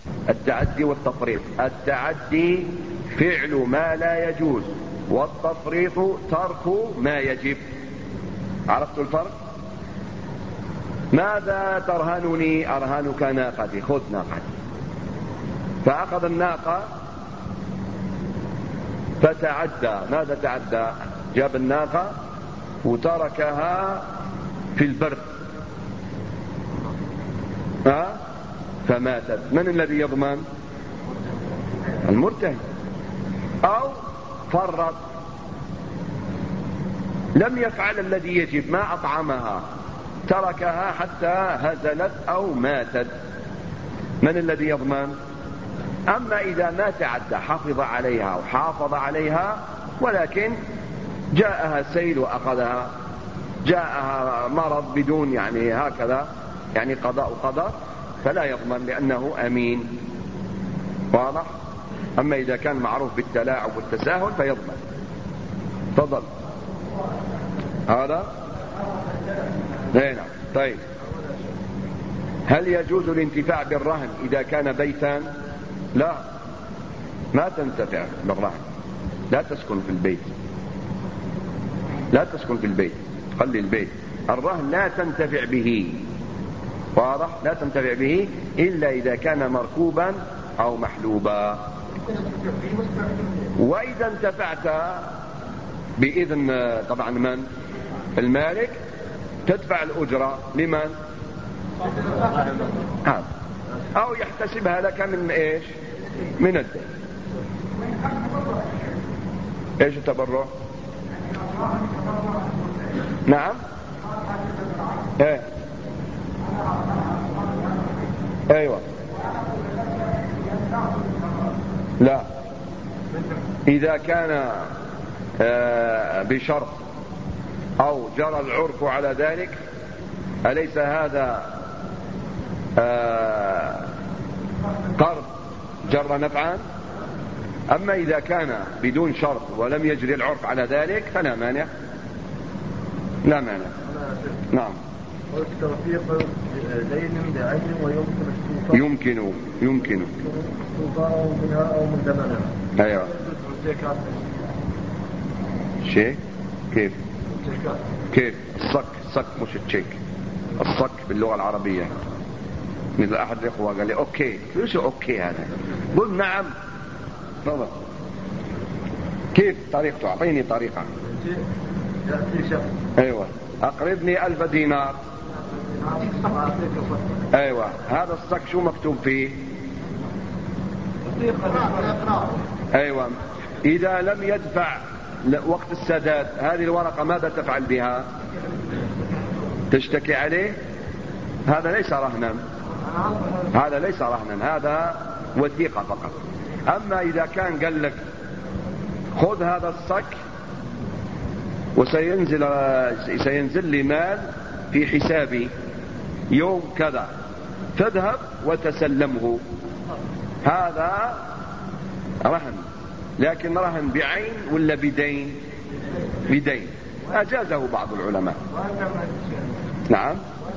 التعدي والتفريط. التعدي فعل ما لا يجوز، والتفريط ترك ما يجب. عرفتوا الفرق؟ ماذا ترهنني؟ أرهنك ناقتي، خذ ناقتي. فأخذ الناقة فتعدى. ماذا تعدى؟ جاب الناقة وتركها في البرد فماتت. من الذي يضمن؟ المرتهن. أو فرط، لم يفعل الذي يجب، ما أطعمها، تركها حتى هزلت أو ماتت. من الذي يضمن؟ أما إذا ما تعدى، حافظ عليها وحافظ عليها، ولكن جاءها سيل وأخذها، جاءها مرض بدون يعني هكذا يعني قضاء وقدر، فلا يضمن لأنه أمين. واضح؟ أما إذا كان معروف بالتلاعب والتساهل فيضمن. تفضل. هذا هنا. طيب، هل يجوز الانتفاع بالرهن إذا كان بيتا؟ لا، ما تنتفع بالرهن. لا تسكن في البيت، لا تسكن في البيت، خلي البيت. الرهن لا تنتفع به. واضح؟ لا تنتفع به إلا إذا كان مركوبا أو محلوبا. وإذا انتفعت بإذن طبعا من؟ المالك، تدفع الأجرة لمن؟ أو يحتسبها لك من إيش؟ من الدين. إيش التبرع؟ نعم. إيه؟ أيوة. لا، إذا كان بشرط أو جرى العرف على ذلك، أليس هذا قرض جر نفعا؟ أما إذا كان بدون شرط ولم يجري العرف على ذلك فلا مانع. لا مانع. نعم. توثيق دين بعين ويمكن يمكن توفاره منها أو من زمنها. أيوة. شيء كيف الصك مش التشيك. الصك باللغة العربية. مثل أحد الإخوة قال لي أوكي. شو أوكي هذا؟ قل نعم. تفضل. كيف طريقته؟ أعطيني طريقة. أيوة. أقرضني 1000 دينار. أيوة. هذا الصك شو مكتوب فيه؟ أيوة. إذا لم يدفع وقت السداد هذه الورقة ماذا تفعل بها؟ تشتكي عليه؟ هذا ليس رهنا، هذا ليس رهنا، هذا وثيقة فقط. أما إذا كان قال لك خذ هذا الصك وسينزل لي مال في حسابي يوم كذا، تذهب وتسلمه، هذا رهن. لكن رهن بعين ولا بدين؟ بدين. أجازه بعض العلماء. نعم.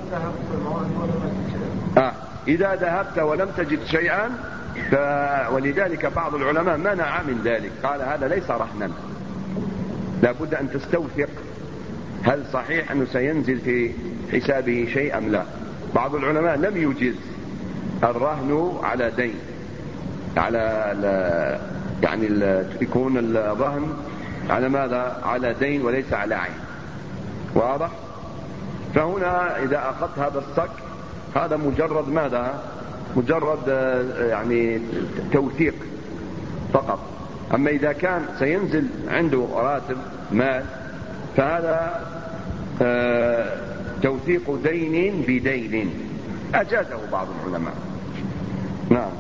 إذا ذهبت ولم تجد شيئا ولذلك بعض العلماء منع من ذلك، قال هذا ليس رهنا، لابد أن تستوثق هل صحيح أنه سينزل في حسابه شيء أم لا. بعض العلماء لم يجز الرهن على دين، على يعني يكون الرهن على ماذا؟ على دين وليس على عين. واضح؟ فهنا إذا أخذت هذا الصك هذا مجرد ماذا؟ مجرد يعني توثيق فقط. أما إذا كان سينزل عنده راتب مال فهذا توثيق دين بدين، أجازه بعض العلماء. نعم.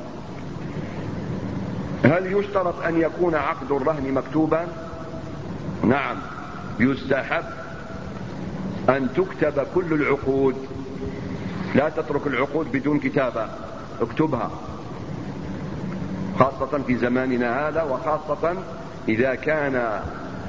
هل يشترط أن يكون عقد الرهن مكتوبا؟ نعم، يستحب أن تكتب كل العقود، لا تترك العقود بدون كتابة، اكتبها، خاصة في زماننا هذا، وخاصة إذا كان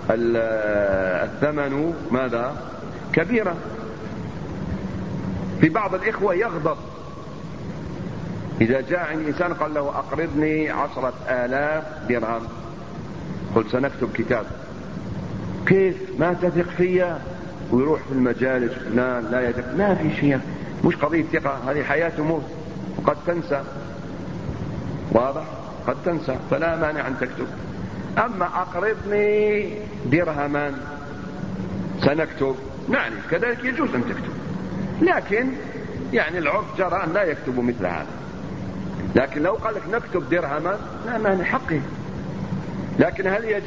الثمن ماذا؟ كبيرا. في بعض الإخوة يغضب إذا جاء عند إنسان قال له أقرضني 10,000 درهم، قلت سنكتب كتاب. كيف ما تثق فيا؟ ويروح في المجالس لا يثق. ما في شيء، مش قضية ثقة، هذه حياة وموت، وقد تنسى. واضح؟ قد تنسى، فلا مانع أن تكتب. أما أقرضني درهما سنكتب، نعم كذلك يجوز أن تكتب، لكن يعني العرف جرى أن لا يكتب مثل هذا. لكن لو قال لك نكتب درهما لا مانع، حقه. لكن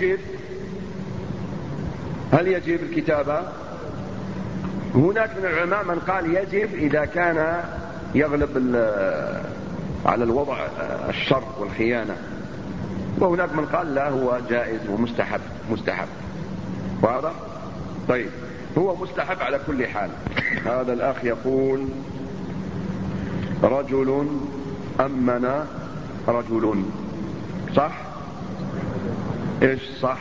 هل يجب الكتابة؟ هناك من العلماء من قال يجب إذا كان يغلب على الوضع الشر والخيانة، وهناك من قال لا، هو جائز ومستحب. واضح؟ طيب، هو مستحب على كل حال. هذا الأخ يقول رجل أمن رجل، صح؟ إيش صح؟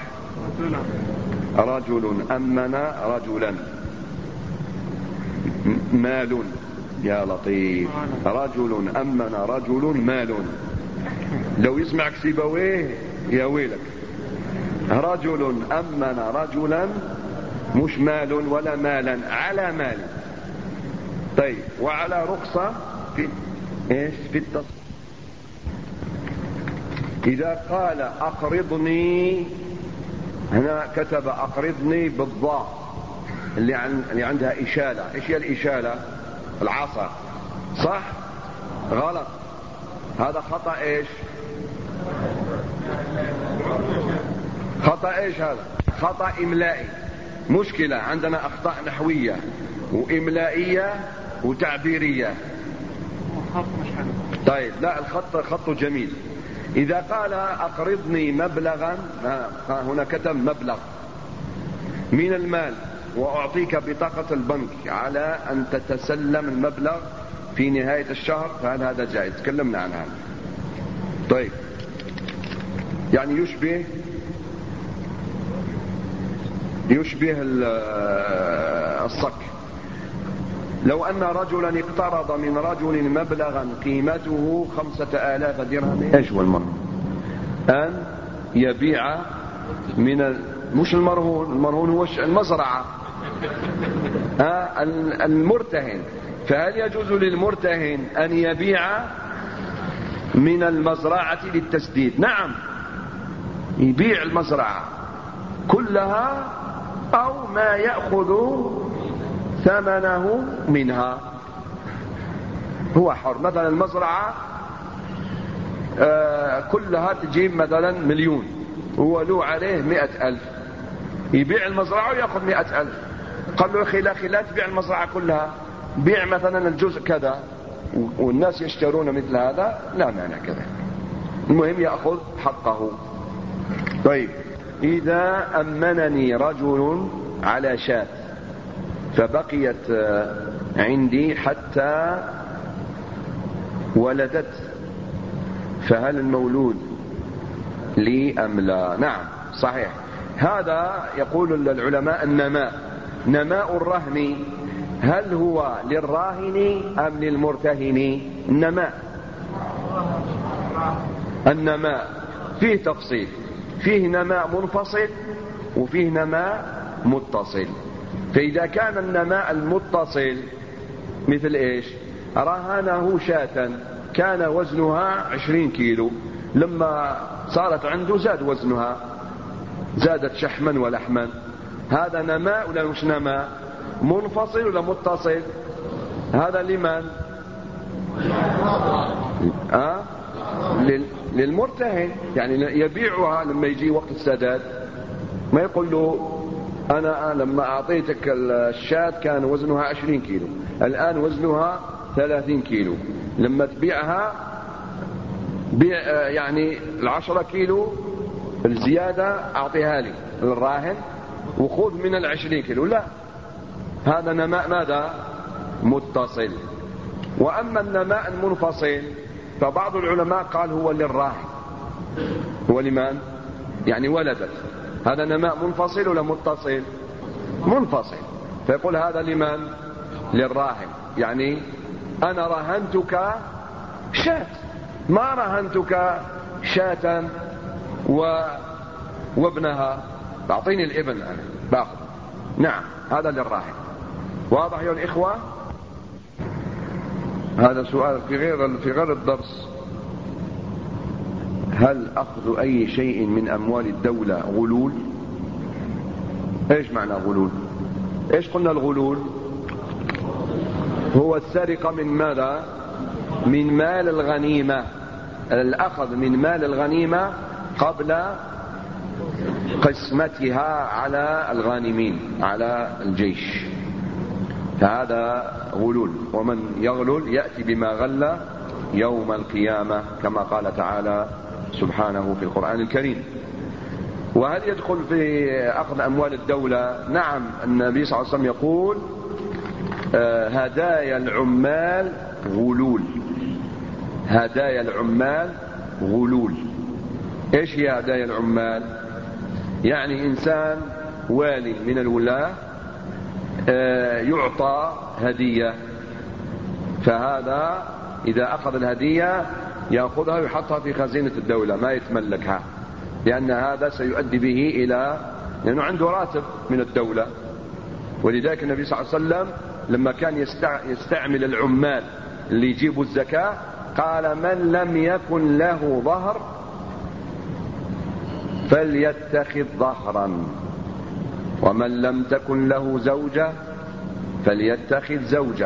رجل أمن رجلا، مال، يا لطيف، رجل أمن رجل مال. لو يسمعك سيبويه يا ويلك. رجل أمن رجلا، مش مال ولا مالا، على مال. طيب، وعلى رخصة في ايش؟ في التصريف. إذا قال أقرضني، هنا كتب أقرضني بالضاء اللي عندها إشالة. إيش هي الإشالة؟ العصا، صح؟ غلط، هذا خطأ. إيش خطأ؟ إيش هذا؟ خطأ إملائي. مشكلة، عندنا أخطاء نحوية وإملائية وتعبيرية. طيب، لا، الخط جميل. إذا قال أقرضني مبلغا، هنا كتب مبلغ من المال وأعطيك بطاقة البنك على أن تتسلم المبلغ في نهاية الشهر، فهل هذا جائز؟ تكلمنا عن هذا. طيب، يعني يشبه الصك. لو أن رجلا اقترض من رجل مبلغا قيمته 5,000 درهم، ايش هو المرهون؟ أن يبيع من مش المرهون هو المزرعة، المرتهن. فهل يجوز للمرتهن أن يبيع من المزرعة للتسديد؟ نعم، يبيع المزرعة كلها أو ما يأخذ ثمنه منها، هو حر. مثلا المزرعة كلها تجيب مثلا 1,000,000، هو له عليه 100,000، يبيع المزرعة ويأخذ 100,000. قال له أخي لا تبيع المزرعة كلها، بيع مثلا الجزء كذا والناس يشترون مثل هذا، لا مانع كذا، المهم يأخذ حقه. طيب، إذا أمنني رجل على شاة فبقيت عندي حتى ولدت، فهل المولود لي أم لا؟ نعم، صحيح. هذا يقول العلماء نماء الرهن، هل هو للراهن أم للمرتهن؟ النماء فيه تفصيل، فيه نماء منفصل وفيه نماء متصل. فإذا كان النماء المتصل مثل إيش؟ رهنه شاة كان وزنها 20 كيلو، لما صارت عنده زاد وزنها، زادت شحما ولحما، هذا نماء ولا مش نماء؟ منفصل ولا متصل؟ هذا لمن؟ للمرتهن، يعني يبيعها لما يجي وقت السداد، ما يقول له أنا لما أعطيتك الشاة كان وزنها 20 كيلو، الآن وزنها 30 كيلو، لما تبيعها بيع يعني 10 كيلو الزيادة أعطيها لي للراهن وخذ من 20 كيلو. لا، هذا نماء ماذا؟ متصل. وأما النماء المنفصل فبعض العلماء قال هو للراهن. هو لمن؟ يعني ولدت، هذا نماء منفصل ولا متصل؟ منفصل. فيقول هذا لمن؟ للراهن. يعني أنا رهنتك شاة ما رهنتك شاة وابنها، تعطيني الابن أنا باخذ. نعم هذا للراهن. واضح يا الإخوة؟ هذا سؤال في غير الدرس. هل أخذ أي شيء من أموال الدولة غلول؟ إيش معنى غلول؟ إيش قلنا الغلول؟ هو السرقة من ماذا؟ من مال الغنيمة، الأخذ من مال الغنيمة قبل قسمتها على الغانمين، على الجيش، فهذا غلول. ومن يغلل يأتي بما غل يوم القيامة كما قال تعالى سبحانه في القرآن الكريم. وهل يدخل في أخذ أموال الدولة؟ نعم، النبي صلى الله عليه وسلم يقول هدايا العمال غلول. هدايا العمال غلول. ايش هي هدايا العمال؟ يعني إنسان والي من الولاة يعطى هدية، فهذا إذا أخذ الهدية يأخذها ويحطها في خزينة الدولة، ما يتملكها، لأن هذا سيؤدي به إلى لأنه عنده راتب من الدولة. ولذلك النبي صلى الله عليه وسلم لما كان يستعمل العمال اللي يجيبوا الزكاة قال من لم يكن له ظهر فليتخذ ظهرا، ومن لم تكن له زوجة فليتخذ زوجة.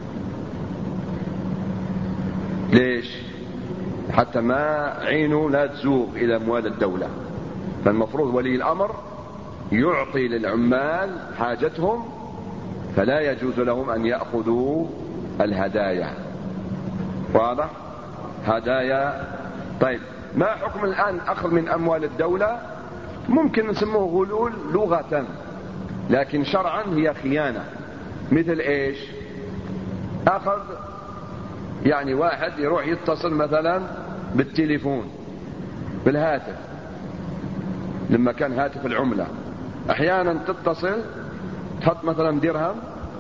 ليش؟ حتى ما عينه لا تزوغ إلى أموال الدولة. فالمفروض ولي الأمر يعطي للعمال حاجتهم، فلا يجوز لهم أن يأخذوا الهدايا. واضح؟ هدايا. طيب ما حكم الآن أخذ من أموال الدولة؟ ممكن نسموه غلول لغة، لكن شرعا هي خيانة. مثل إيش؟ أخذ يعني واحد يروح يتصل مثلا بالتليفون بالهاتف، لما كان هاتف العملة أحيانا تتصل تحط مثلا درهم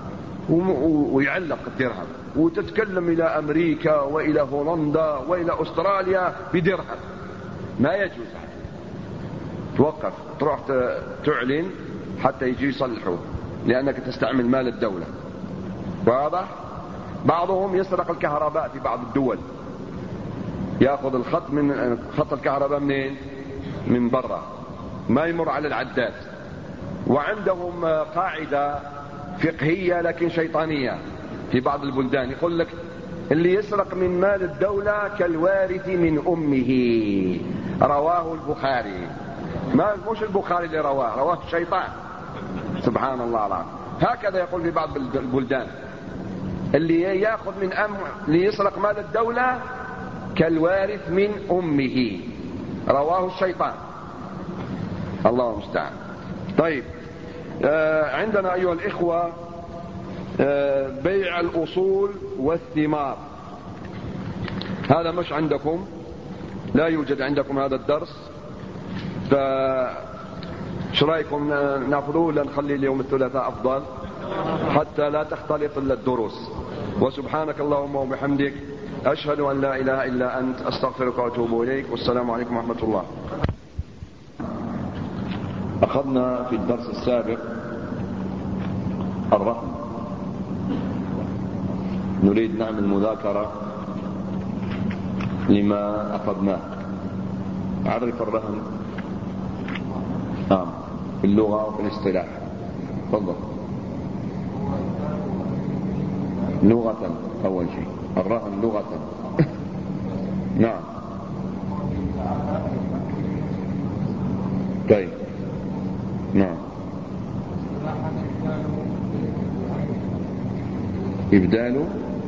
ويعلق الدرهم وتتكلم إلى أمريكا وإلى هولندا وإلى أستراليا بدرهم، ما يجوز. توقف، تروح تعلن حتى يجي يصلحوا، لأنك تستعمل مال الدولة. واضح؟ بعضهم يسرق الكهرباء في بعض الدول، يأخذ الخط من خط الكهرباء منين؟ من برا، ما يمر على العداد. وعندهم قاعدة فقهية لكن شيطانية في بعض البلدان، يقول لك اللي يسرق من مال الدولة كالوارث من أمه. رواه البخاري. ما مش البخاري اللي رواه الشيطان. سبحان الله العظيم. هكذا يقول في بعض البلدان، اللي يأخذ من اللي يسرق مال الدولة كالوارث من أمه. رواه الشيطان. الله المستعان. طيب عندنا أيها الإخوة بيع الأصول والثمار. هذا مش عندكم، لا يوجد عندكم هذا الدرس، فش رأيكم نأخذوه ولا نخلي اليوم الثلاثاء أفضل حتى لا تختلط الدروس؟ وسبحانك اللهم وبحمدك أشهد أن لا إله إلا أنت أستغفرك وأتوب إليك، والسلام عليكم ورحمة الله. أخذنا في الدرس السابق الرهن، نريد نعمل مذاكرة لما أخذناه. أعرف الرهن في اللغة وفي الاصطلاح. تفضل. لغة أول شيء الرهن لغة. نعم. طيب. نعم. إبدال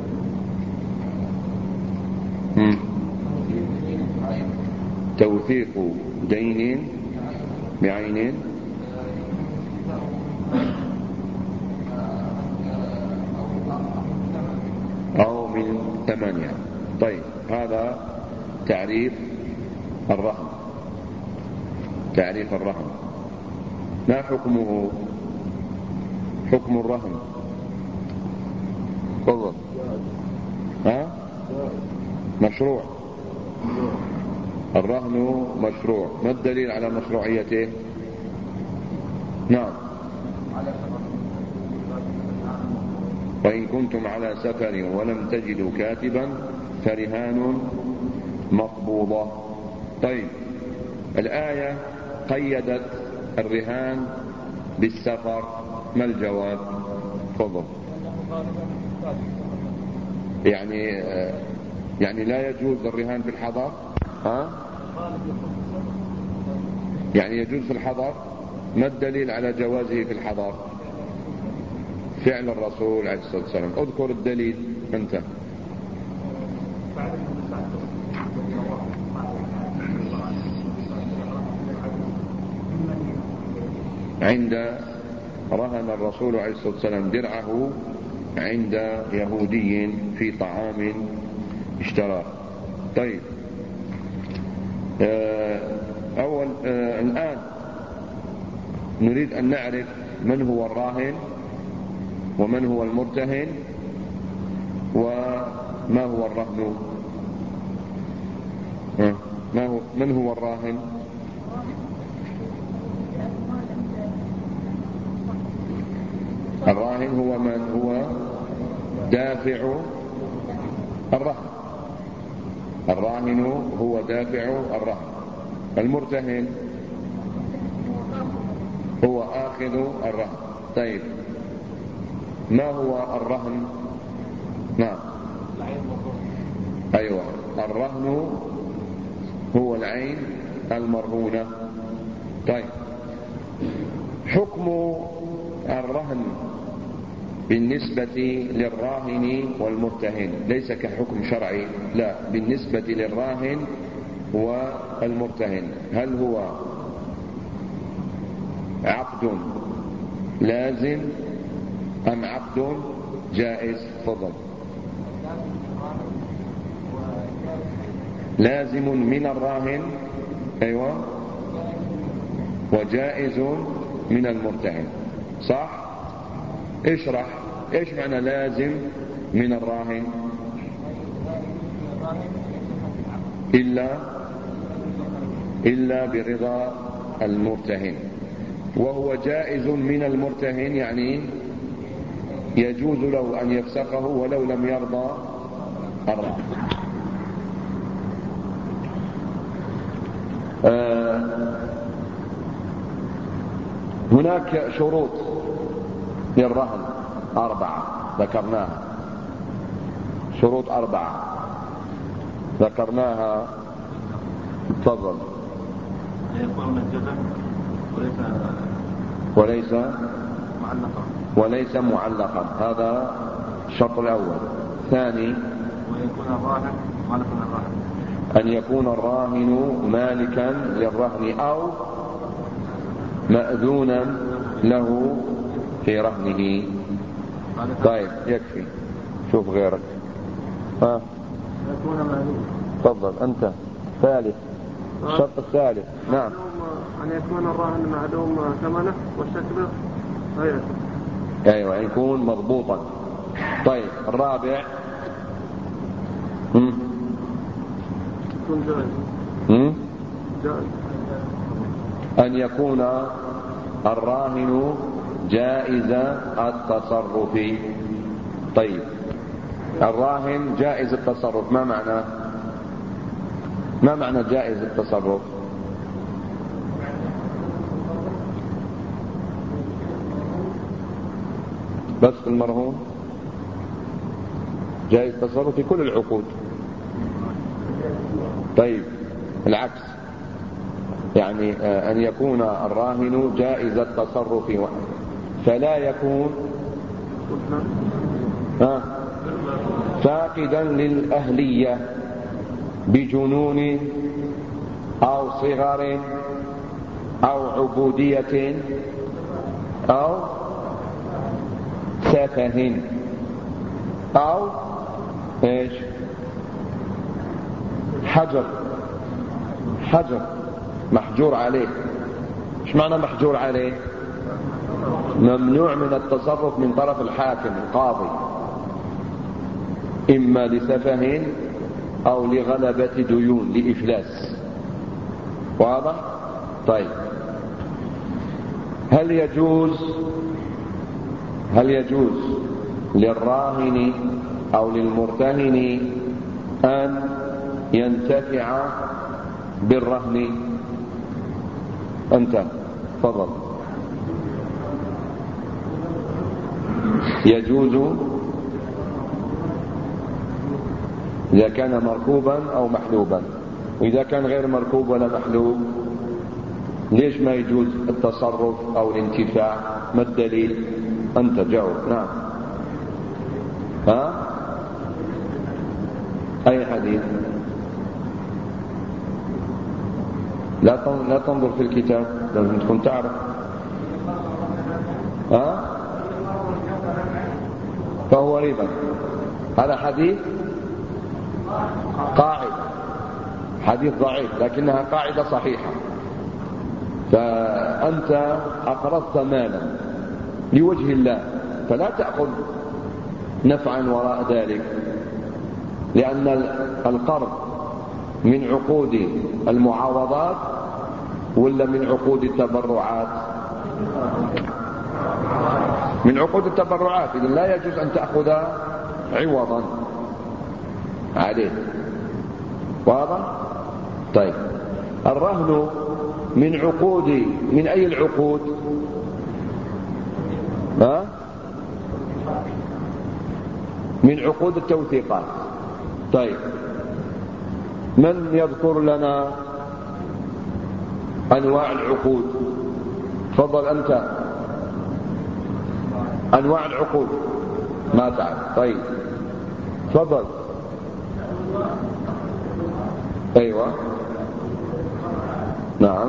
توثيق دين بعين أو من ثمانية. طيب هذا تعريف الرهن. تعريف الرهن ما حكمه؟ حكم الرهن. تفضل. مشروع. الرهن مشروع. ما الدليل على مشروعيته؟ نعم. وإن كنتم على سفر ولم تجدوا كاتبا فرهان مقبوضة. طيب، الآية قيدت الرهان بالسفر، ما الجواب؟ تفضل. يعني لا يجوز الرهان في الحضر؟ يعني يجوز في الحضر. ما الدليل على جوازه في الحضر؟ فعل الرسول عليه الصلاة والسلام. اذكر الدليل أنت. عند رهن الرسول عليه الصلاة والسلام درعه عند يهودي في طعام اشتراه. طيب، الآن نريد أن نعرف من هو الراهن ومن هو المرتهن وما هو الرهن. من هو الراهن؟ الراهن هو من هو دافع الرهن. الراهن هو دافع الرهن. المرتهن هو آخذ الرهن. طيب، ما هو الرهن؟ نعم، أيوة، الرهن هو العين المرهونة. طيب، حكم الرهن بالنسبة للراهن والمرتهن ليس كحكم شرعي، لا، بالنسبة للراهن والمرتهن هل هو عقد لازم أم عقد جائز؟ تفضل. لازم من الراهن، أيوة، وجائز من المرتهن، صح؟ اشرح ايش معنى لازم من الراهن؟ إلا برضا المرتهن. وهو جائز من المرتهن يعني يجوز له أن يفسخه ولو لم يرضى الراهن. هناك شروط للرهن 4 ذكرناها. شروط 4 ذكرناها. تفضل. وليس معلقا، هذا الشرط الأول. ثاني، أن يكون الراهن مالكا للرهن أو مأذونا له في رهنه. طيب، يكفي، شوف غيرك. تفضل أنت. ثالث، الشرط الثالث. نعم، أن يكون الراهن معلوم ثمنه وشكله غيره. أيوة، يكون مضبوطا. طيب، الرابع يكون جائز. أن يكون الراهن جائز التصرف. طيب، الراهن جائز التصرف ما معنى جائز التصرف؟ بس في المرهون؟ جائز التصرف في كل العقود. طيب، العكس، يعني أن يكون الراهن جائز التصرف فلا يكون فاقدا للأهلية بجنون أو صغر أو عبودية أو سفه أو إيش؟ حجر محجور عليه. ايش معنى محجور عليه؟ ممنوع من التصرف من طرف الحاكم القاضي، إما لسفه أو لغلبة ديون، لإفلاس. واضح؟ طيب، هل يجوز للراهن أو للمرتهن أن ينتفع بالرهن؟ أنت تفضل. يجوز إذا كان مركوبا أو محلوبا، وإذا كان غير مركوب ولا محلوب ليش ما يجوز التصرف أو الانتفاع؟ ما الدليل؟ أنت جاوب. نعم. ها؟ أي حديث؟ لا تنظر في الكتاب، لازم تكون تعرف. ها؟ فهو ربا. هذا حديث قاعدة، حديث ضعيف لكنها قاعدة صحيحة. فأنت أقرضت مالا لوجه الله، فلا تأخذ نفعا وراء ذلك، لأن القرض من عقود المعاوضات ولا من عقود التبرعات؟ من عقود التبرعات. إذن لا يجوز أن تأخذ عوضا عليه. واضح؟ طيب، الرهن من أي العقود؟ ها؟ من عقود التوثيقات. طيب، من يذكر لنا أنواع العقود؟ تفضل أنت. أنواع العقود ما تعرف. طيب تفضل. أيوة نعم،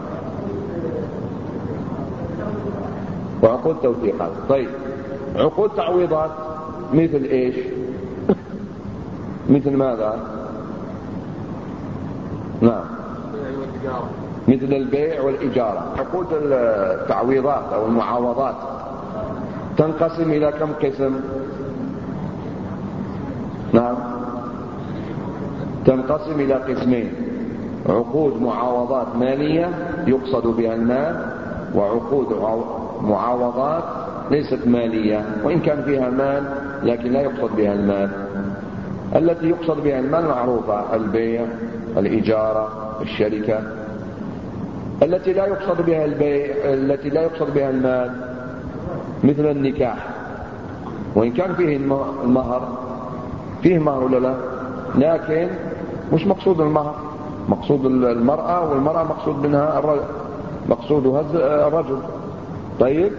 وعقود توثيقات. طيب، عقود تعويضات مثل ايش؟ مثل ماذا؟ نعم، مثل البيع والإجارة. عقود التعويضات أو المعاوضات تنقسم إلى كم قسم؟ نعم، تنقسم إلى قسمين: عقود معاوضات مالية يقصد بها المال، وعقود معاوضات ليست مالية وإن كان فيها مال لكن لا يقصد بها المال. التي يقصد بها المال معروفة: البيع، الإجارة، الشركة. التي لا يقصد بها البيع، التي لا يقصد بها المال، مثل النكاح، وإن كان فيه المهر، فيه مهر ولا لا، لكن مش مقصود المهر، مقصود المرأة، والمرأة مقصود منها الرجل، مقصودها الرجل. طيب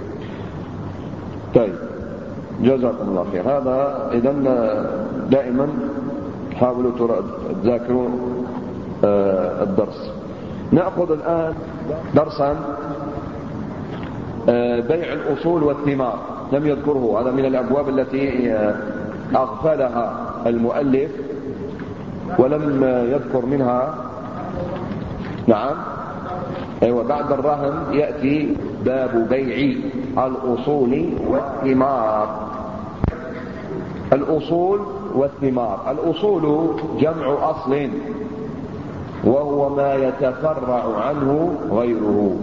جزاكم الله خير. هذا إذن دائما حاولوا تذاكروا الدرس. نأخذ الآن درسا بيع الأصول والثمار، لم يذكره. هذا من الأبواب التي أغفلها المؤلف ولم يذكر منها. نعم، أيوة، بعد الرهن يأتي باب بيع الأصول والثمار. الأصول والثمار. الأصول جمع أصل، وهو ما يتفرع عنه غيره.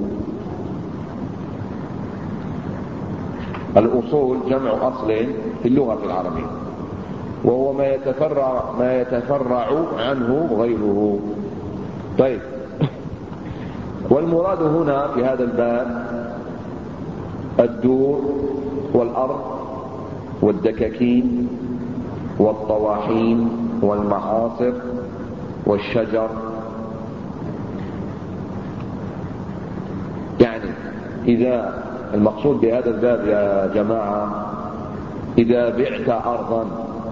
الأصول جمع أصل في اللغة العربية، وهو ما يتفرع عنه غيره. طيب، والمراد هنا في هذا الباب الدور والأرض والدكاكين والطواحين والمعاصر والشجر. يعني إذا المقصود بهذا الباب يا جماعة، إذا بعت أرضا،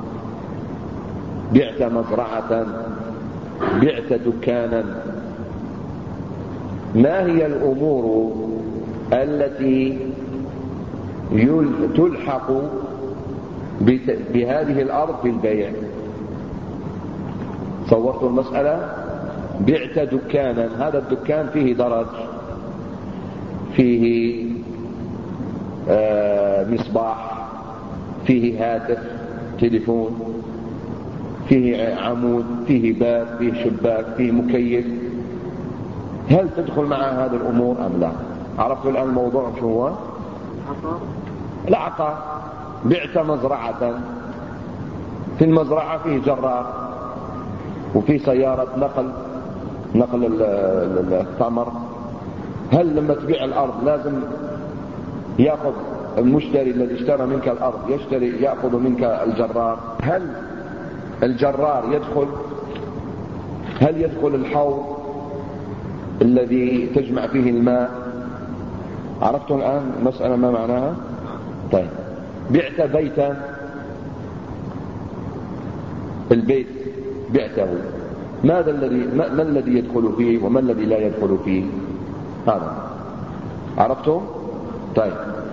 بعت مزرعة، بعت دكانا، ما هي الأمور التي تلحق بهذه الأرض في البيع؟ صورت المسألة. بعت دكانا، هذا الدكان فيه درج، فيه مصباح، فيه هاتف تليفون، فيه عمود، فيه باب، فيه شباك، فيه مكيف، هل تدخل مع هذه الأمور أم لا؟ عرفتوا الآن الموضوع شو هو؟ العقار. بعت مزرعة، في المزرعة فيه جرار وفيه سيارة نقل الثمر، هل لما تبيع الأرض لازم يأخذ المشتري الذي اشترى منك الأرض يأخذ منك الجرار؟ هل الجرار هل يدخل الحوض الذي تجمع فيه الماء؟ عرفتم الآن مسألة ما معناها؟ طيب، بعت بيتا، البيت بعته، ما الذي يدخل فيه وما الذي لا يدخل فيه؟ هذا عرفتم؟ طيب،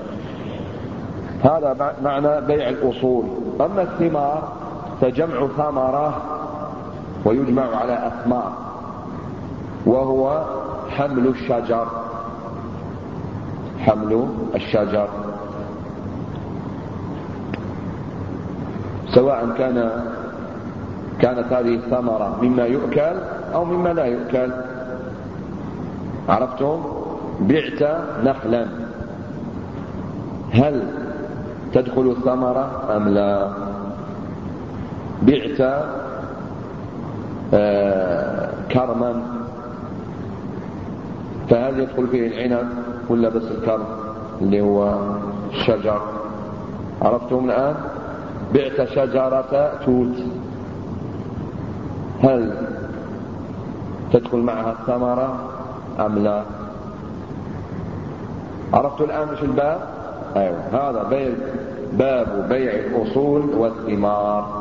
هذا معنى بيع الأصول. أما الثمار فجمع ثمرة ويجمع على أثمار، وهو حمل الشجر، سواء كانت هذه الثمرة مما يؤكل أو مما لا يؤكل. عرفتم؟ بعت نخلا، هل تدخل الثمرة أم لا؟ بعت كرما، فهل يدخل فيه العنب ولا بس الكرم اللي هو الشجر؟ عرفتم الآن؟ بعت شجرة توت، هل تدخل معها الثمرة أم لا؟ عرفتوا الآن مش الباب؟ أيوة، هذا باب بيع الأصول والثمار.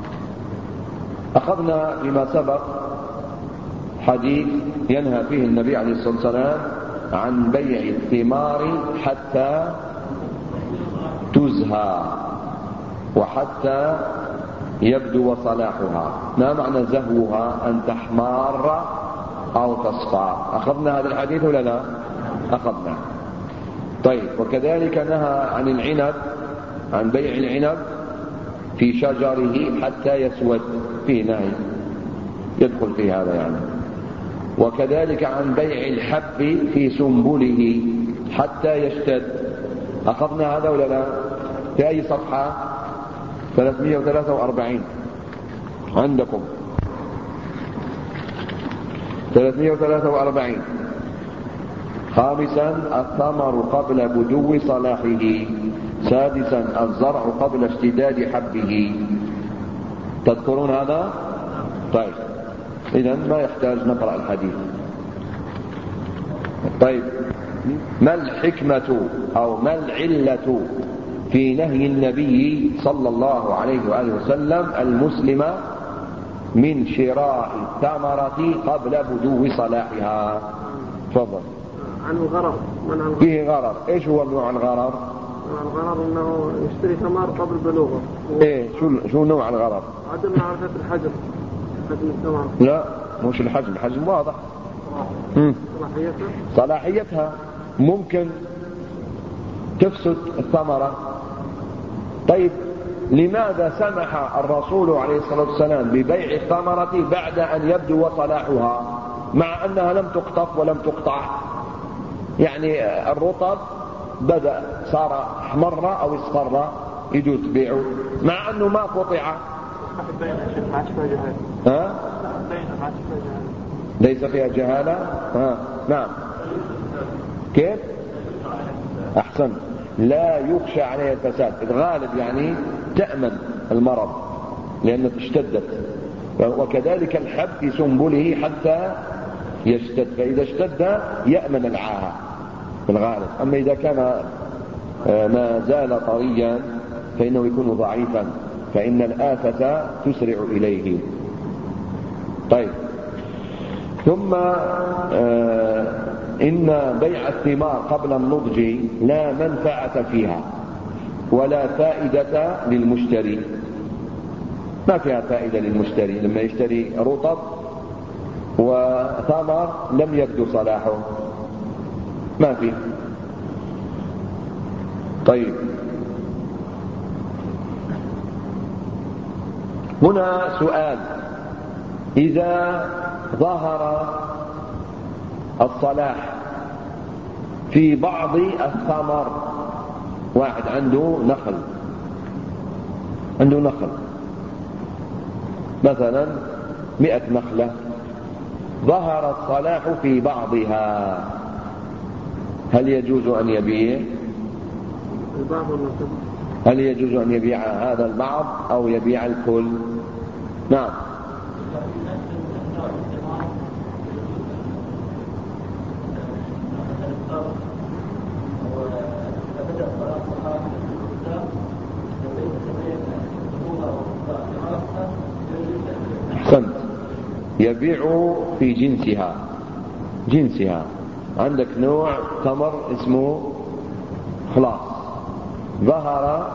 أخذنا فيما سبق حديث ينهى فيه النبي عليه الصلاة والسلام عن بيع الثمار حتى تزهى وحتى يبدو صلاحها. ما معنى زهوها؟ أن تحمار أو تصفى. أخذنا هذا الحديث ولا لا؟ أخذنا. طيب، وكذلك نهى عن العنب، عن بيع العنب في شجره حتى يسود، فيه نهي يدخل في هذا يعني. وكذلك عن بيع الحب في سنبله حتى يشتد. أخذنا هذا ولا لا؟ في أي صفحة؟ 343 عندكم، 343. خامسا الثمر قبل بدو صلاحه. سادسا الزرع قبل اشتداد حبه. تذكرون هذا؟ طيب، إذن ما يحتاج نقرأ الحديث. طيب، ما الحكمة أو ما العلة في نهي النبي صلى الله عليه وآله وسلم المسلم من شراء الثمرة قبل بدو صلاحها؟ تفضل. عن الغرر. فيه غرر. ايش هو نوع الغرر؟ الغرر انه يشتري ثمر قبل بلوغه. ايه، شو نوع الغرر؟ عدم معرفة حجم الثمر. لا، مش الحجم واضح. صلاحيتها ممكن تفسد الثمرة. طيب، لماذا سمح الرسول عليه الصلاة والسلام ببيع الثمرة بعد أن يبدو صلاحها مع أنها لم تقطف ولم تقطع؟ يعني الرطب بدأ صار احمر أو اصفر يجوز بيعه مع أنه ما قطع. ليس فيها جهالة. نعم. كيف؟ أحسن. لا يخشى عليها الفساد. الغالب يعني تأمن المرض لأنها اشتدت. وكذلك الحب في سنبله حتى يشتد، فإذا اشتد يأمن العاهة في الغالب. أما إذا كان ما زال طريا فإنه يكون ضعيفا، فإن الآفة تسرع إليه. طيب، ثم إن بيع الثمار قبل النضج لا منفعة فيها ولا فائدة للمشتري. ما فيها فائدة للمشتري لما يشتري رطب وثمر لم يبدو صلاحه، ما فيه. طيب، هنا سؤال: إذا ظهر الصلاح في بعض الثمر، واحد عنده نخل مثلا 100 نخلة، ظهر الصلاح في بعضها، هل يجوز أن يبيع؟ هل يجوز أن يبيع هذا البعض أو يبيع الكل؟ نعم. أحسنت، يبيع في جنسها. عندك نوع تمر اسمه خلاص، ظهر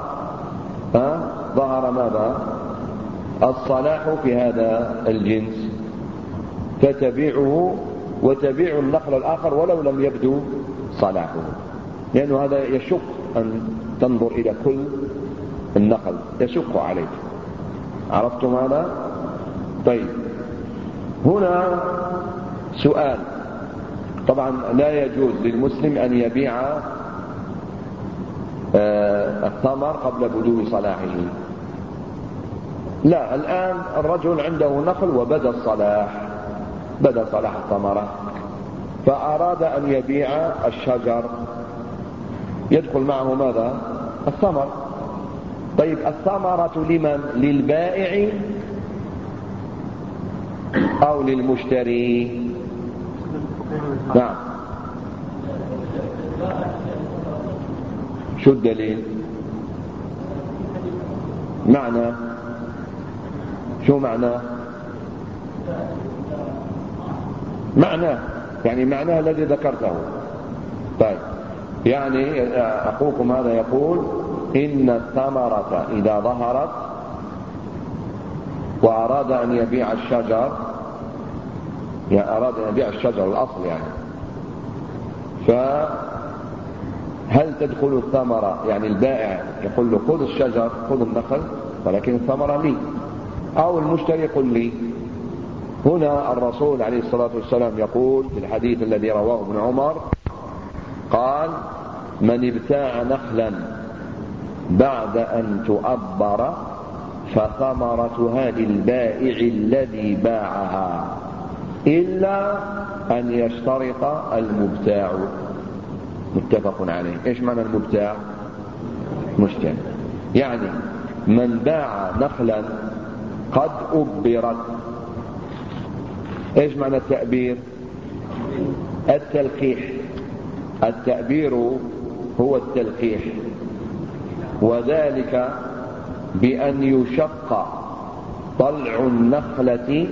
ماذا؟ الصلاح في هذا الجنس، فتبيعه وتبيع النخل الآخر ولو لم يبدو صلاحه، لأنه هذا يشق أن تنظر إلى كل النخل، يشق عليك. عرفتم هذا؟ طيب، هنا سؤال: طبعا لا يجوز للمسلم أن يبيع الثمر قبل بدو صلاحه. لا، الآن الرجل عنده نخل وبدا صلاح الثمرة، فأراد أن يبيع الشجر، يدخل معه ماذا؟ الثمر. طيب، الثمرة لمن؟ للبائع أو للمشتري؟ نعم. شو الدليل؟ شو معناه؟ يعني معناه الذي ذكرته. طيب، يعني أخوكم هذا يقول إن الثمرة إذا ظهرت وأراد أن يبيع الشجر، الأصل يعني، فهل تدخل الثمرة؟ يعني البائع يقول له خذ الشجر، خذ النخل، ولكن الثمرة لي، أو المشتري يقول لي. هنا الرسول عليه الصلاة والسلام يقول في الحديث الذي رواه ابن عمر، قال: من ابتاع نخلا بعد أن تؤبر فثمرتها للبائع الذي باعها إلا أن يشترط المبتاع. متفق عليه. إيش معنى المبتاع؟ مشتري. يعني من باع نخلا قد أبرت. إيش معنى التأبير؟ التلقيح. التأبير هو التلقيح، وذلك بأن يشق طلع النخلة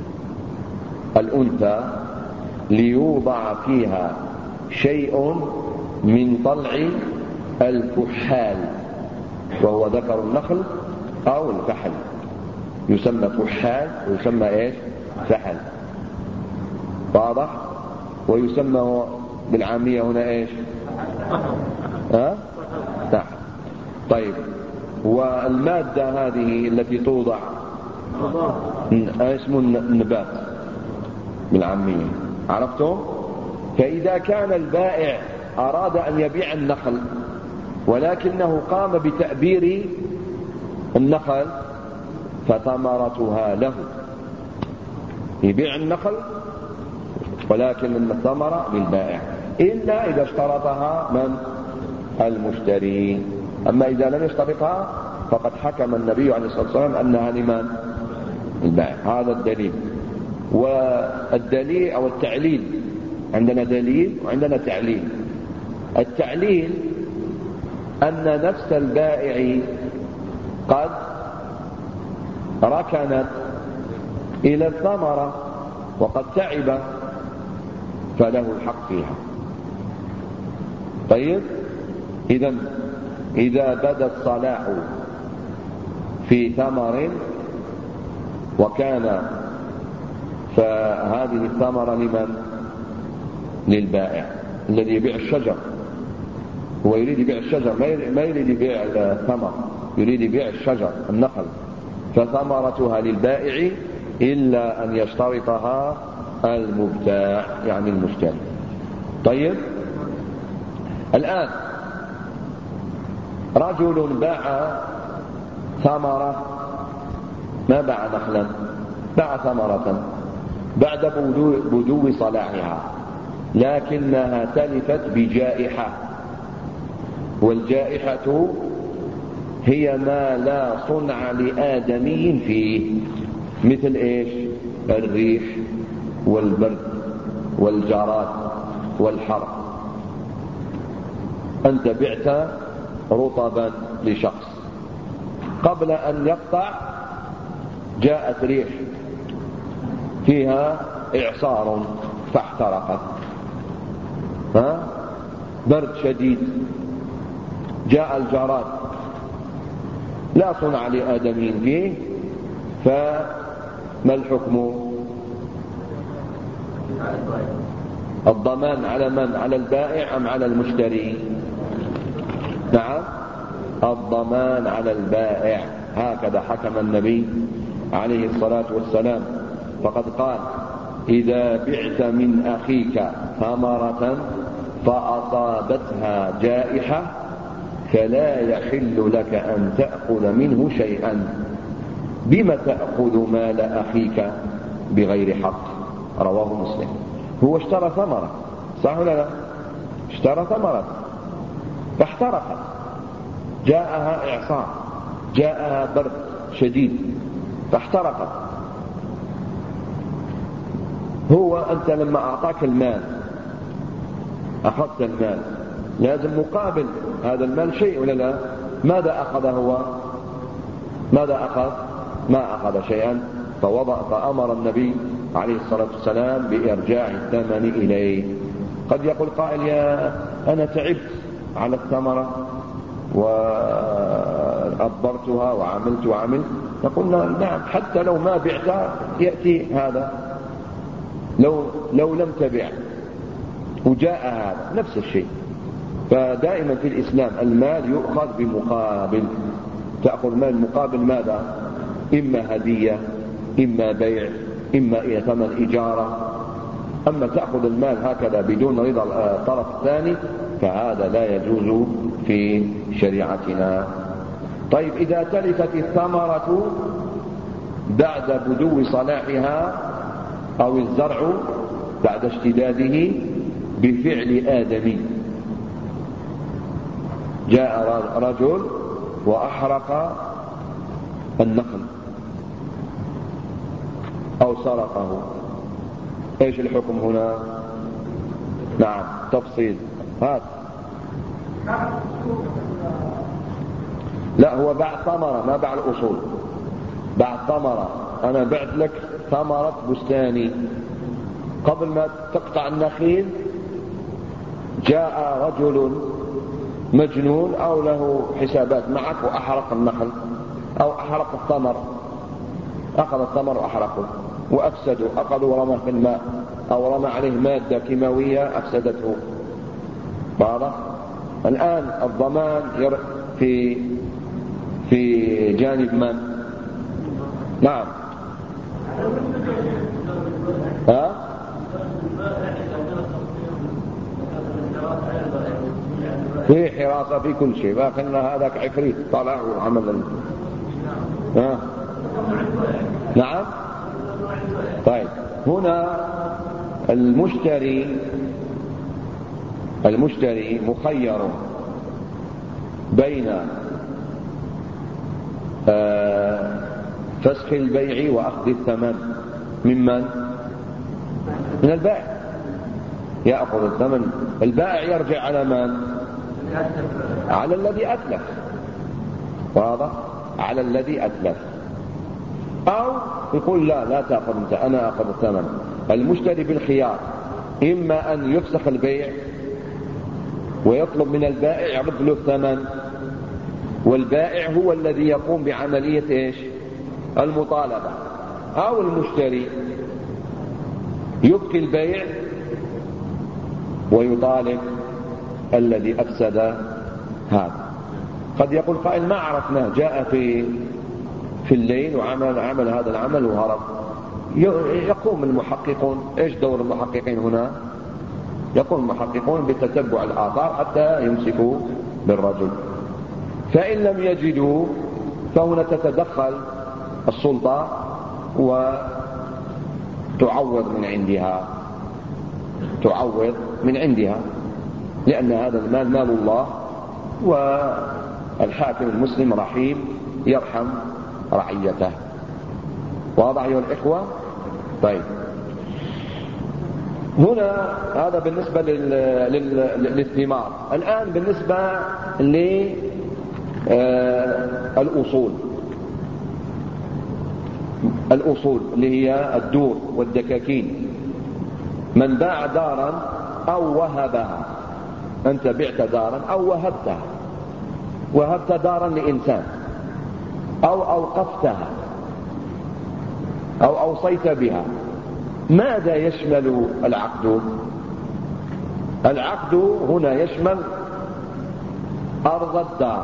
الأنثى ليوضع فيها شيء من طلع الفحال، وهو ذكر النخل أو الفحل، يسمى فحال ويسمى إيش؟ فحل. واضح؟ ويسمى بالعامية هنا إيش؟ فحل. طيب، والمادة هذه التي توضع اسمه النبات بالعامية. عرفتم؟ فإذا كان البائع أراد أن يبيع النخل ولكنه قام بتأبير النخل، فثمرتها له، يبيع النخل ولكن الثمرة للبائع، إلا إذا اشترطها من؟ المشتري. أما إذا لم يشترطها فقد حكم النبي عليه الصلاة والسلام أنها لمن؟ البائع. هذا الدليل. والدليل أو التعليل، عندنا دليل وعندنا تعليل. التعليل أن نفس البائع قد ركنت إلى الثمرة وقد تعب، فله الحق فيها. طيب، إذا بدا الصلاح في ثمر وكان، فهذه الثمرة لمن؟ للبائع الذي يبيع الشجر. هو يريد يبيع الشجر، ما يريد يبيع الثمر، يريد يبيع الشجر النخل، فثمرتها للبائع إلا أن يشترطها المبتاع يعني المشتري. طيب، الآن رجل باع ثمرة، ما باع نخلا، باع ثمرة بعد بدو صلاحها، لكنها تلفت بجائحة، والجائحة هي ما لا صنع لآدمي فيه، مثل إيش؟ الريح والبرد والجراد والحر. أنت بعت رطبا لشخص، قبل أن يقطع جاءت ريح فيها إعصار فاحترق، برد شديد، جاء الجراد لا صنع لآدمي فيه، فما الحكم؟ الضمان على من؟ على البائع أم على المشتري؟ نعم، الضمان على البائع. هكذا حكم النبي عليه الصلاة والسلام، فقد قال: إذا بعت من أخيك ثمرة فأصابتها جائحة فلا يحل لك أن تأخذ منه شيئا. بما تأخذ مال أخيك بغير حق؟ رواه مسلم. هو اشترى ثمرة، صح ولا لا؟ اشترى ثمرة فاحترقت، جاءها إعصار، جاءها برد شديد فاحترقت. هو أنت لما أعطاك المال، أخذت المال، لازم مقابل هذا المال شيء ولا لا؟ ماذا أخذ هو؟ ماذا أخذ؟ ما أخذ شيئا. فأمر النبي عليه الصلاة والسلام بإرجاع الثمن إليه. قد يقول قائل: يا أنا تعبت على الثمرة وأبرتها وعملت. نقول: نعم، حتى لو ما بعت يأتي هذا، لو لم تبع وجاء هذا نفس الشيء. فدائما في الإسلام المال يؤخذ بمقابل، تأخذ مال مقابل ماذا؟ إما هدية، إما بيع، إما ثمن إجارة. أما تأخذ المال هكذا بدون رضا الطرف الثاني فهذا لا يجوز في شريعتنا. طيب، إذا تلفت الثمرة بعد بدو صلاحها أو الزرع بعد اشتداده بفعل آدمي، جاء رجل وأحرق النخل أو سرقه، ايش الحكم هنا؟ نعم، تفصيل. هات. لا، هو باع ثمرة، ما باع الأصول، باع ثمرة. أنا بعت لك ثمرة بستاني، قبل ما تقطع النخيل جاء رجل مجنون أو له حسابات معك وأحرق النخل أو أحرق الثمر، أخذ الثمر وأحرقه وأفسده، أخذوا ورمى في الماء أو رمى عليه مادة كيماوية أفسدته. واضح؟ الآن الضمان في جانب من؟ نعم. في حراسة في كل شيء، لكن هذاك عفريت طلع وعمل. نعم. طيب، هنا المشتري مخير بين فسخ البيع وأخذ الثمن ممن؟ من البائع. يأخذ الثمن، البائع يرجع على من؟ على الذي أتلف. واضح؟ على الذي أتلف. أو يقول: لا تأخذ أنت، أنا أخذ الثمن. المشتري بالخيار، إما أن يفسخ البيع ويطلب من البائع يرد له الثمن، والبائع هو الذي يقوم بعملية إيش؟ المطالبة، أو المشتري يبقي البيع ويطالب الذي أفسد هذا. قد يقول قائل: ما عرفنا، جاء في الليل وعمل هذا العمل وهرب، يقوم المحققون. ايش دور المحققين هنا؟ يقوم المحققون بتتبع الآثار حتى يمسكوا بالرجل. فإن لم يجدوا فهنا تتدخل السلطة وتعوض من عندها، لأن هذا المال مال الله، والحاكم المسلم رحيم يرحم رعيته. واضح أيها الإخوة؟ طيب، هنا هذا بالنسبة للثمار. الآن بالنسبة الأصول اللي هي الدور والدكاكين. من باع دارا أو وهبها، أنت بعت دارا أو وهبت دارا لإنسان، أو أوقفتها أو أوصيت بها، ماذا يشمل العقد؟ العقد هنا يشمل أرض الدار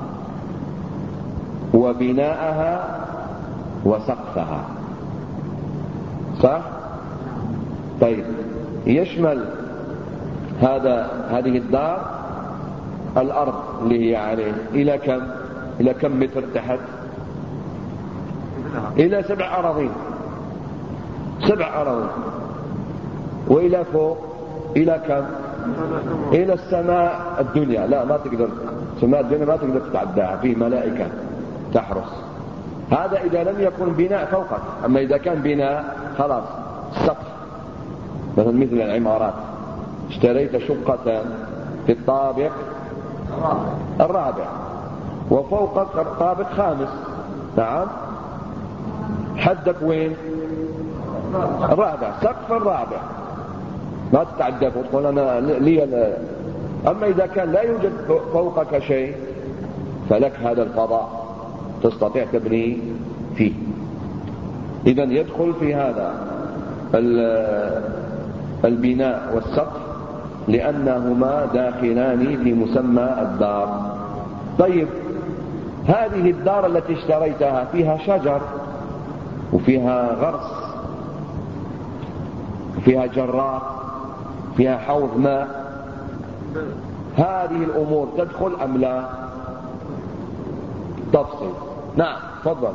وبناءها وسقفها، صح؟ طيب، يشمل هذه الدار الأرض اللي هي عليه إلى كم متر تحت؟ إلى 7 أراضين. وإلى فوق إلى كم؟ إلى السماء الدنيا. لا، ما تقدر، السماء الدنيا ما تقدر تتعداها، فيه ملائكة تحرس. هذا إذا لم يكن بناء فوقك. أما إذا كان بناء خلاص، السقف مثل العمارات، اشتريت شقة في الطابق الرابع وفوقك الطابق 5، نعم، حدك وين؟ الرابع، سقف الرابع، ما تتعدى وتقول أنا لي. أما إذا كان لا يوجد فوقك شيء فلك هذا الفضاء تستطيع تبني فيه. إذن يدخل في هذا البناء والسقف لأنهما داخلان في مسمى الدار. طيب، هذه الدار التي اشتريتها فيها شجر وفيها غرس وفيها جرار، فيها حوض ماء، هذه الأمور تدخل أم لا؟ تفصل. نعم، تفضل.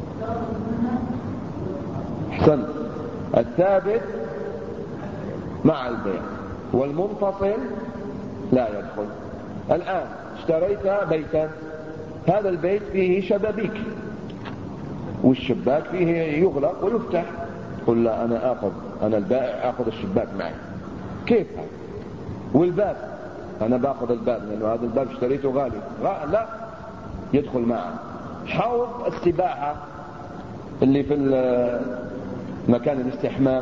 أحسنت. الثابت مع البيع، والمنفصل لا يدخل. الآن اشتريت بيتا، هذا البيت فيه شبابيك والشباك فيه يغلق ويفتح، قل لا، أنا البائع أخذ الشباك معي. كيف هذا؟ والباب أنا باخذ الباب لأنه هذا الباب اشتريته غالي. لا، يدخل معه. حوض السباحة اللي في مكان الاستحمام،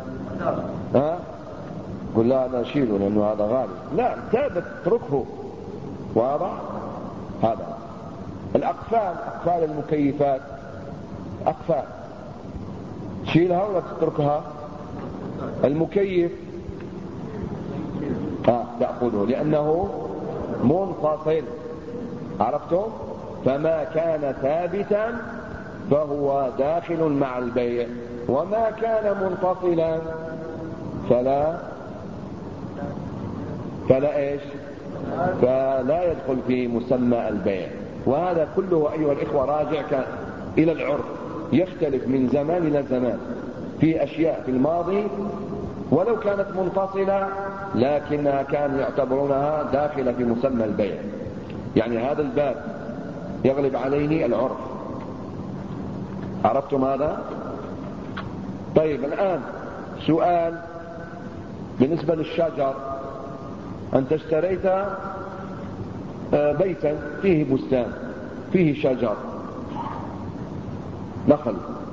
قل لا، أنا أشيله لأنه هذا غالي. لا، ثابت، اتركه. واضح؟ هذا. أقفال المكيفات، أقفال تشيلها ولا تتركها؟ المكيف تأخذه لأنه منفصل. عرفتم؟ فما كان ثابتا فهو داخل مع البيع، وما كان منفصلا فلا ايش؟ فلا يدخل في مسمى البيع. وهذا كله أيها الإخوة راجع إلى العرف، يختلف من زمان إلى زمان في أشياء في الماضي ولو كانت منفصلة لكنها كانوا يعتبرونها داخلة في مسمى البيع. يعني هذا الباب يغلب عليه العرف. عرفتم هذا؟ طيب، الآن سؤال بالنسبة للشجر. أنت اشتريت بيتا فيه بستان، فيه شجر نخل.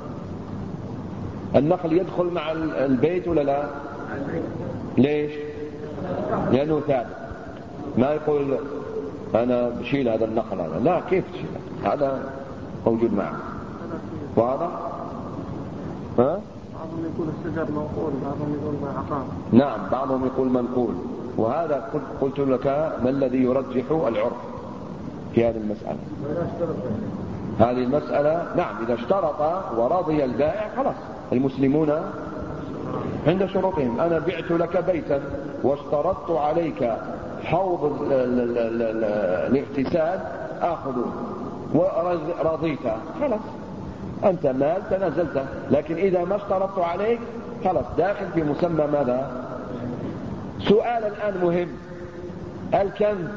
النخل يدخل مع البيت ولا لا؟ ليش؟ لأنه ثابت. ما يقول أنا بشيل هذا النخل هذا، لا، كيف تشيل هذا؟ موجود معه. واضح؟ بعضهم يقول الشجر منقول، بعضهم يقول عقار. نعم، بعضهم يقول منقول. وهذا قلت لك ما الذي يرجح العرف في هذه المسألة. هذه المسألة نعم، إذا اشترط ورضي البائع خلاص. المسلمون عند شروطهم. أنا بعت لك بيتا واشترطت عليك حوض الاغتسال آخذه ورضيت خلاص، أنت مال تنازلت. لكن إذا ما اشترطت عليك خلاص داخل في مسمى ماذا؟ سؤال الآن مهم. الكنز،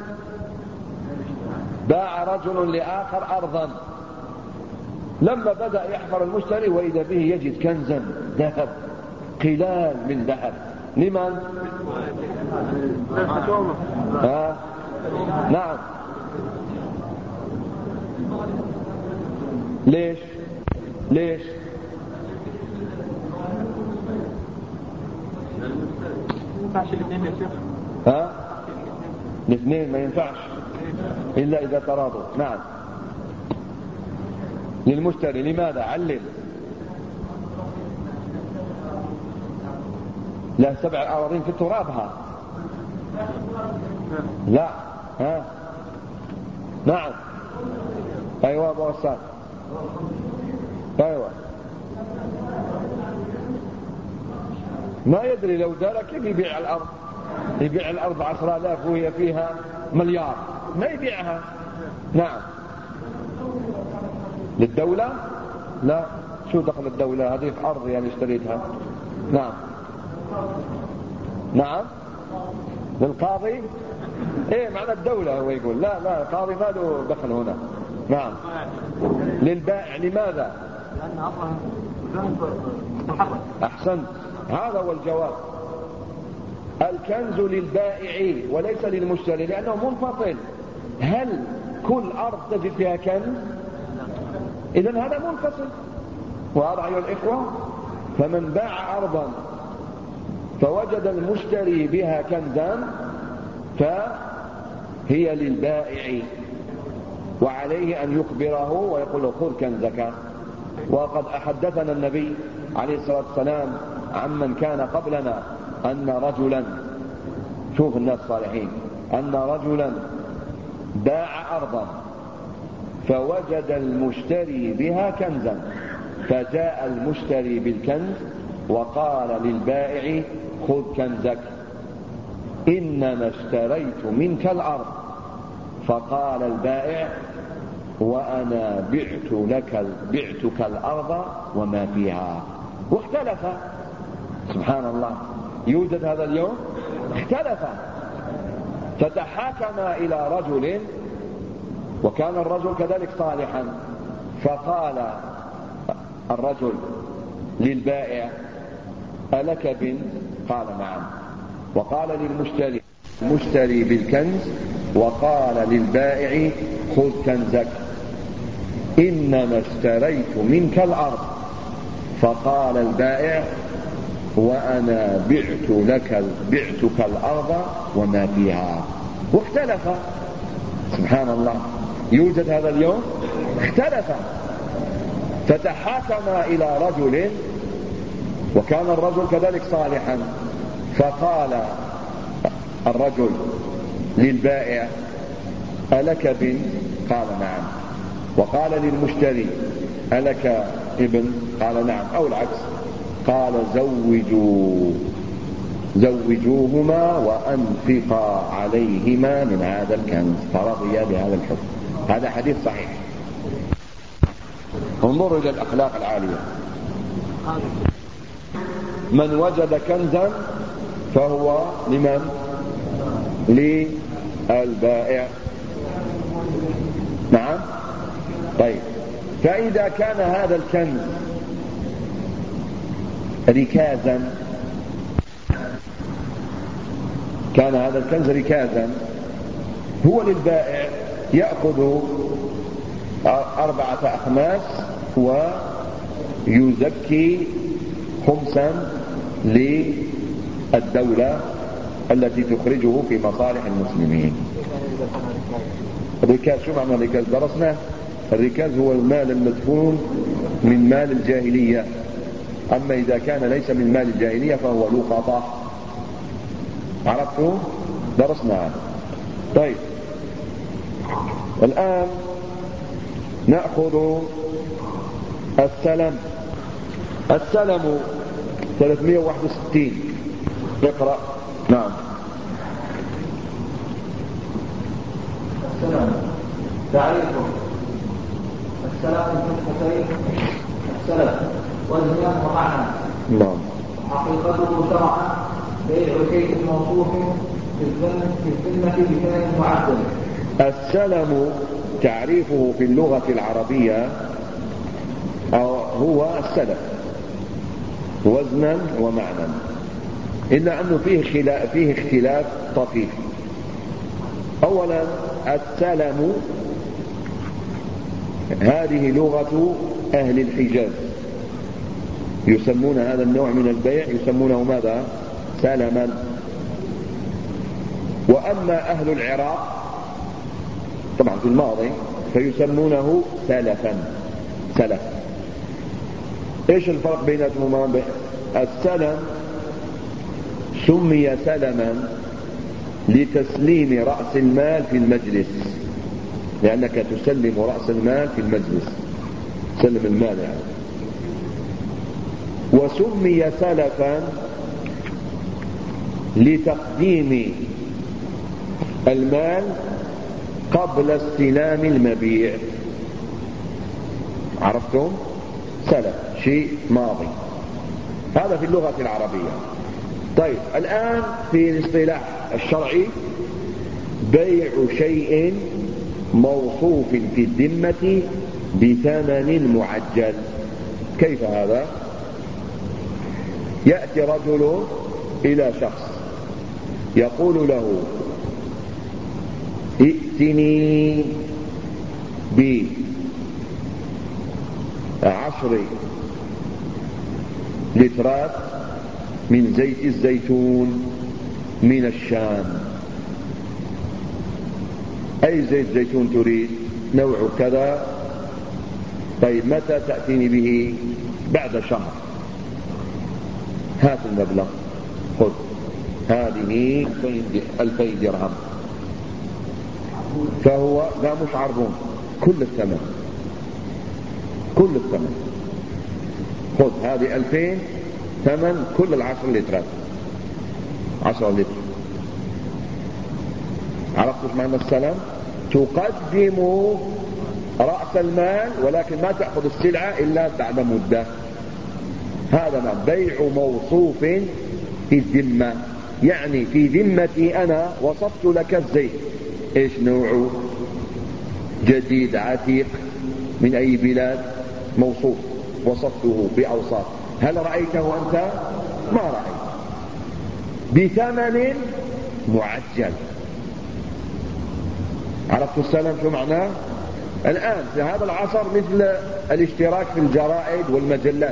باع رجل لآخر أرضا، لما بدأ يحفر المشتري وإذا به يجد كنزا ذهب، قلال من ذهب، لمن؟ نعم. ليش؟ الاثنين ما ينفعش إلا إذا تراضوا. نعم. للمشتري. لماذا؟ علل. لا 7 أراضين في ترابها. لا. نعم. أيوة أبو غسان. أيوة. ما يدري لو دار كيف يبيع الأرض؟ يبيع الأرض 10,000 وهي فيها مليار، ما يبيعها. نعم. للدولة؟ لا. شو دخل الدولة؟ هذه في أرض يعني اشتريتها. نعم. نعم. للقاضي؟ ايه معنى الدولة هو يقول. لا القاضي ما له دخل هنا. نعم. للبائع. لماذا؟ أحسنت، هذا هو الجواب. الكنز للبائع وليس للمشتري لأنه منفصل. هل كل أرض تجد فيها كنز؟ إذن هذا منفصل. وهذا أيها الإخوة، فمن باع أرضا فوجد المشتري بها كنزا فهي للبائع، وعليه أن يخبره ويقول له خذ كنزك. وقد حدثنا النبي عليه الصلاة والسلام عمن كان قبلنا أن رجلا، شوف الناس صالحين، أن رجلا باع أرضا فوجد المشتري بها كنزا، فجاء المشتري بالكنز وقال للبائع خذ كنزك، إنما اشتريت منك الأرض. فقال البائع وأنا بعتك الأرض وما فيها. واختلف. سبحان الله، يوجد هذا اليوم. اختلف، فتحاكم إلى رجل وكان الرجل كذلك صالحا، فقال الرجل للبائع ألك بنت؟ قال نعم. وقال للمشتري، المشتري بالكنز، وقال للبائع خذ كنزك، إنما اشتريت منك الأرض. فقال البائع وأنا بعتك الأرض وما فيها. واختلف. سبحان الله، يوجد هذا اليوم. اختلف، فتحاكم إلى رجل وكان الرجل كذلك صالحا، فقال الرجل للبائع ألك بنت؟ قال نعم. وقال للمشتري ألك ابن؟ قال نعم، أو العكس. قال زوجوهما وأنفقا عليهما من هذا الكنز، فرضي بهذا الحكم. هذا حديث صحيح. انظروا إلى الأخلاق العالية. من وجد كنزا فهو لمن؟ للبائع. نعم. طيب، فإذا كان هذا الكنز ركازا، كان هذا الكنز ركازا، هو للبائع يأخذ 4 أخماس ويزكي خمسا للدولة التي تخرجه في مصالح المسلمين. الركاز، شو معنى الركاز؟ درسنا. الركاز هو المال المدفون من مال الجاهلية، أما إذا كان ليس من مال الجاهلية فهو لقطة. عرفتم؟ درسنا. طيب، الآن نأخذ السلم. السلم 361. اقرأ. نعم. السلم تعريفه: السلم بالفتحتين السلم وزنا ومعنى. نعم. حقيقته شرعا بيع شيء موصوف في الذمة بثمن معدل. السلم تعريفه في اللغة العربية هو السلف وزنا ومعنى، إلا أنه فيه اختلاف طفيف. أولا السلم هذه لغة أهل الحجاز، يسمون هذا النوع من البيع يسمونه ماذا؟ سلما. وأما أهل العراق طبعا في الماضي فيسمونه سلفا. سلف. ايش الفرق بينهما؟ السلم سمي سلما لتسليم رأس المال في المجلس، لأنك تسلم رأس المال في المجلس، سلم المال يعني. وسمي سلفا لتقديم المال قبل استلام المبيع. عرفتم؟ سلف شيء ماضي، هذا في اللغة العربية. طيب الآن في الاصطلاح الشرعي: بيع شيء موصوف في الذمة بثمن معجل. كيف هذا؟ يأتي رجل إلى شخص يقول له: ائتني ب10 لترات من زيت الزيتون من الشام. أي زيت زيتون تريد؟ نوع كذا. طيب متى تأتيني به؟ بعد شهر. هات المبلغ، خذ هذه 2000 درهم. فهو لا مش عرضون، كل الثمن، كل الثمن. خذ هذه 2000 ثمن كل 10 لترات، 10 لتر. عرفت ايش معنى السلام؟ تقدم رأس المال ولكن ما تأخذ السلعة إلا بعد مدة. هذا ما بيع موصوف في الذمة، يعني في ذمتي أنا وصفت لك الزيت. ايش نوعه؟ جديد عتيق من أي بلاد؟ موصوف، وصفته بأوصاف. هل رأيته أنت؟ ما رأيت. بثمن معجل. عرفت السلام شو معناه؟ الآن في هذا العصر مثل الاشتراك في الجرائد والمجلات.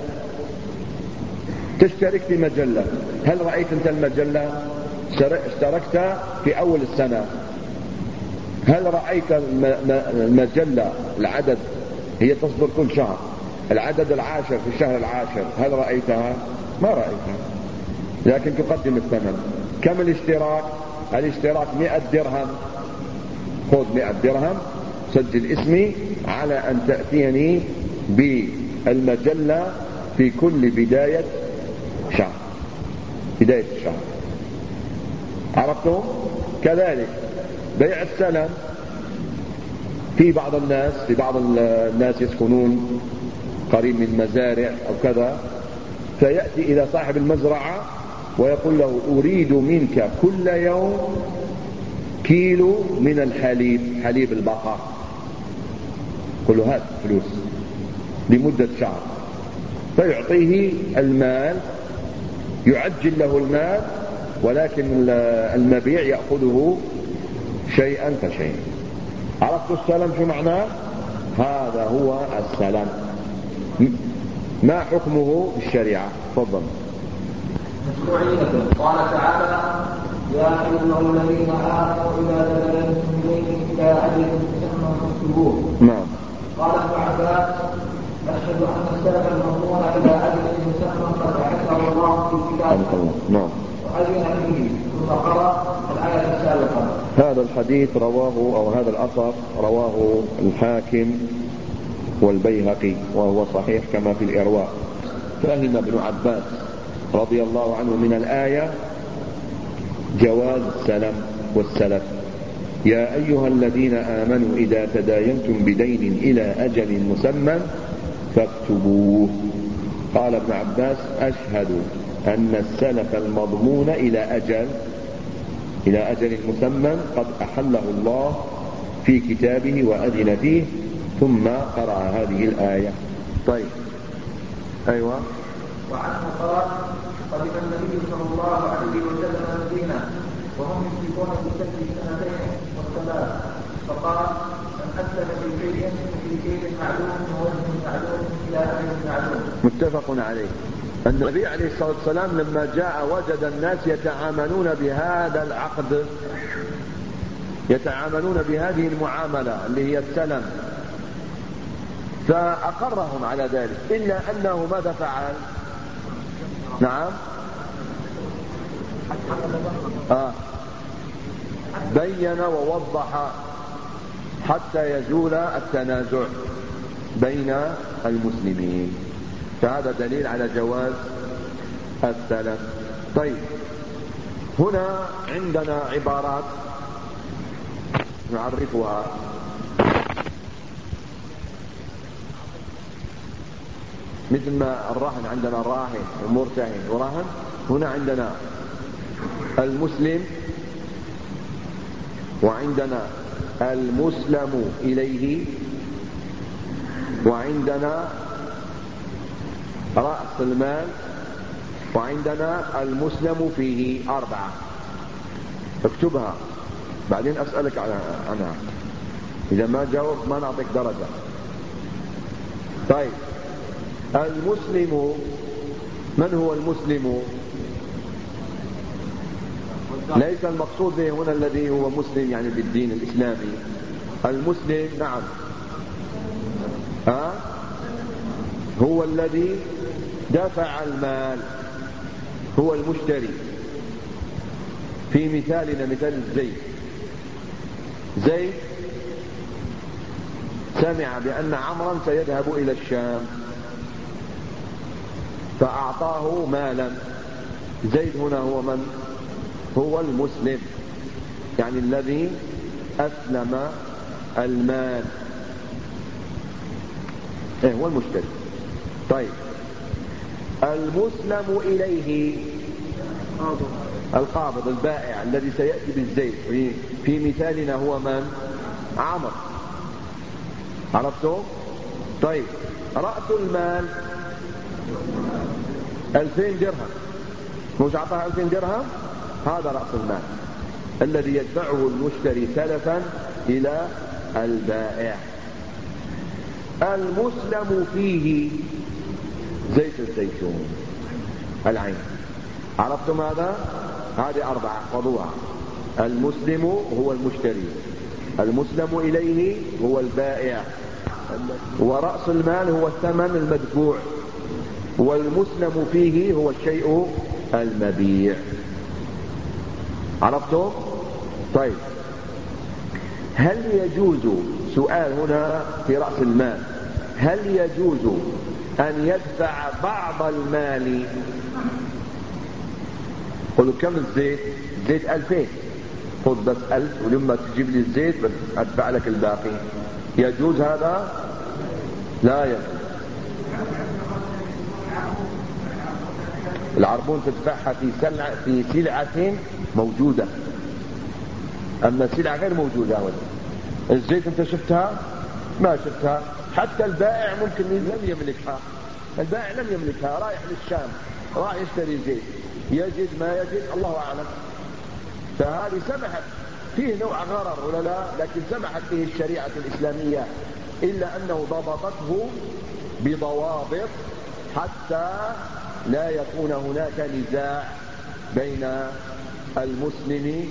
تشترك في مجلة، هل رأيت أنت المجلة؟ اشتركت في أول السنة، هل رأيت المجلة العدد؟ هي تصدر كل شهر، العدد العاشر في الشهر العاشر، هل رأيتها؟ ما رأيتها، لكن تقدم الثمن. كم الاشتراك؟ الاشتراك 100 درهم. خذ 100 درهم، سجل اسمي على أن تأتيني بالمجلة في كل بداية شهر، بداية الشهر. عرفتم؟ كذلك بيع السلم. في بعض الناس يسكنون قريب من مزارع أو كذا، فيأتي إلى صاحب المزرعة ويقول له: أريد منك كل يوم كيلو من الحليب، حليب البقر. قل له: هات فلوس لمدة شهر. فيعطيه المال، يعجل له المال، ولكن المبيع يأخذه شيئا فشيئا. عرفت السلام شو معناه؟ هذا هو السلام. ما حكمه في الشريعة؟ تفضل. مشروعيته. قال تعالى: يا أيها الذين آمنوا إذا تداينتم بدين إلى أجل مسمى فاكتبوه. نعم. قال ابن عباس: أشهد أن السلف المضمون إلى أجل مسمى قد ذكره الله في كتابه. نعم. وأذن به، ثم قرأ الآية السابقة. هذا الحديث رواه، أو هذا الأثر رواه الحاكم والبيهقي وهو صحيح كما في الإرواء. فهم ابن عباس رضي الله عنه من الآية جواز السلم والسلف. يا أيها الذين آمنوا إذا تداينتم بدين إلى أجل مسمى فاكتبوه. قال ابن عباس أشهد أن السلف المضمون إلى أجل مسمى قد أحله الله في كتابه وأذن فيه، ثم قرأ هذه الآية. طيب أيوة. وعنه قال قدم النبي صلى الله عليه وسلم المدينة وهم يمسكون بالسجن سنتين والثلاث، فقال من أسلم في كيل معلوم ووزن معلوم إلى أجل معلوم. متفق عليه. النبي عليه الصلاة والسلام لما جاء وجد الناس يتعاملون بهذا العقد، يتعاملون بهذه المعاملة اللي هي السلم، فأقرهم على ذلك، إلا أنه ماذا فعل؟ نعم بين ووضح حتى يزول التنازع بين المسلمين، فهذا دليل على جواز السلم. طيب هنا عندنا عبارات نعرفها. مثل ما الرهن عندنا راهن ومرتهن ورهن، هنا عندنا المسلم وعندنا المسلم إليه وعندنا رأس المال وعندنا المسلم فيه. 4. اكتبها بعدين أسألك عنها، إذا ما جاوب ما نعطيك درجة. طيب المسلم، من هو المسلم؟ ليس المقصود به هنا الذي هو مسلم يعني بالدين الإسلامي. المسلم نعم هو الذي دفع المال، هو المشتري. في مثالنا مثال زيد سمع بأن عمرا سيذهب إلى الشام فأعطاه مالا. زيد هنا هو من؟ هو المسلم، يعني الذي أسلم المال، هو المشتري. طيب المسلم إليه القابض البائع الذي سيأتي بالزيت، في مثالنا هو من؟ عمر. عرفتم؟ طيب رأس المال 2000 درهم، مش أعطاها 2000 درهم؟ هذا رأس المال الذي يدفعه المشتري سلفا إلى البائع. المسلم فيه زيت الزيتون العين. عرفتم هذا؟ هذه 4 احفظوها. المسلم هو المشتري، المسلم إليه هو البائع، ورأس المال هو الثمن المدفوع، والمسلم فيه هو الشيء المبيع. عرفتم؟ طيب هل يجوز، سؤال هنا في رأس المال، هل يجوز أن يدفع بعض المال؟ قلوا كم الزيت؟ زيت 2000، خذ بس 1000 ولما تجيب لي الزيت أدفع لك الباقي. يجوز هذا؟ لا يجوز. العربون تدفعها في سلعة موجودة، أما السلعة غير موجودة. الزيت أنت شفتها؟ ما شفتها. حتى البائع ممكن لم يملكها، البائع لم يملكها، رايح للشام راح يشتري زيت، يجد ما يجد الله أعلم. فهذه سمحت فيه نوع غرر ولا لا، لكن سمحت فيه الشريعة الإسلامية، إلا أنه ضبطته بضوابط حتى لا يكون هناك نزاع بين المسلم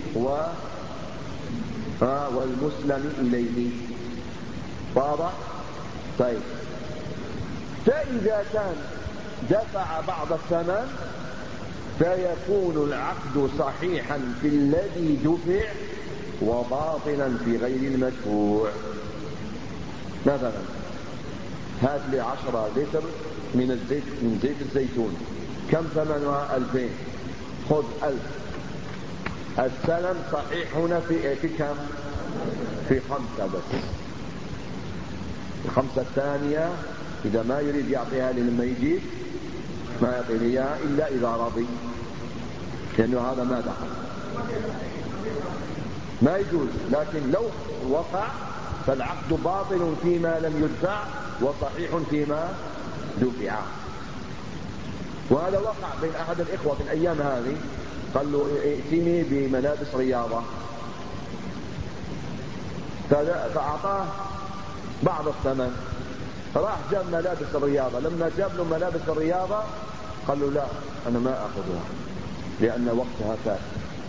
والمسلم إليه. واضح؟ طيب فإذا كان دفع بعض الثمن فيكون العقد صحيحا في الذي دفع وباطلا في غير المدفوع. مثلا هات لي 10 لتر من زيت الزيتون، كم ثمنها؟ 2000. خذ 1000. السلم صحيح هنا في كم؟ في 5 بس. ال5 الثانية إذا ما يريد يعطيها لي لما يجيب ما يعطيني إياها إلا إذا رضي، لأنه هذا ما دخل، ما يجوز. لكن لو وقع فالعقد باطل فيما لم يدفع وصحيح فيما دفع. وهذا وقع بين أحد الإخوة في الأيام هذه، قال له ائتني بملابس رياضة، فأعطاه بعض الثمن، راح جاب ملابس الرياضة. لما جاب له ملابس الرياضة قال له لا أنا ما أخذها لأن وقتها فات،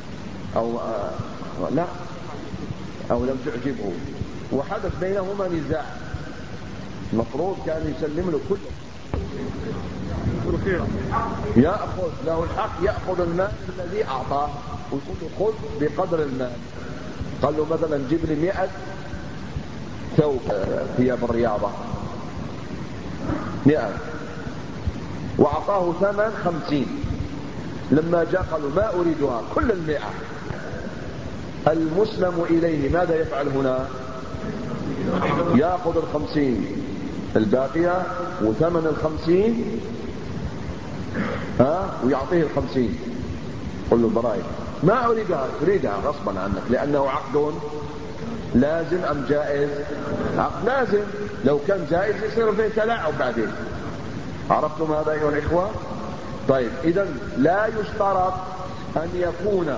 أو لم تعجبه، وحدث بينهما نزاع. المفروض كان يسلم له كله، يأخذ له الحق، يأخذ المال الذي أعطاه ويقول له خذ بقدر المال. قال له مثلا جيب لي 100 ثوب ثياب الرياضة 100، وأعطاه ثمن 50. لما جاء قالوا ما أريدها كل 100. المسلم إليه ماذا يفعل هنا؟ يأخذ 50 الباقية وثمن 50 ويعطيه 50. قل له برايك ما أريدها، تريدها غصبا عنك، لأنه عقد لازم أم جائز؟ عقد لازم. لو كان جائز يصير فيه تلاعب بعدين. عرفتم هذا أيها الإخوة؟ طيب، إذن لا يشترط أن يكون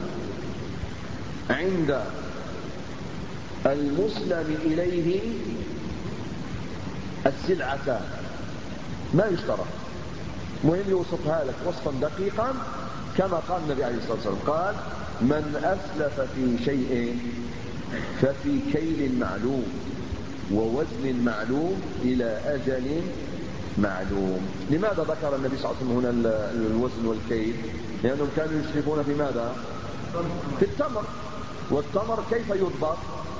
عند المسلم إليه السلعتان، ما يشترط. مهم يوصفها لك وصفا دقيقا كما قال النبي عليه الصلاة والسلام، قال من أسلف في شيء ففي كيل معلوم ووزن معلوم إلى أجل معلوم. لماذا ذكر النبي صلى الله عليه وسلم هنا الوزن والكيل؟ لأنهم كانوا يشركون في ماذا؟ في التمر. والتمر كيف يضبط؟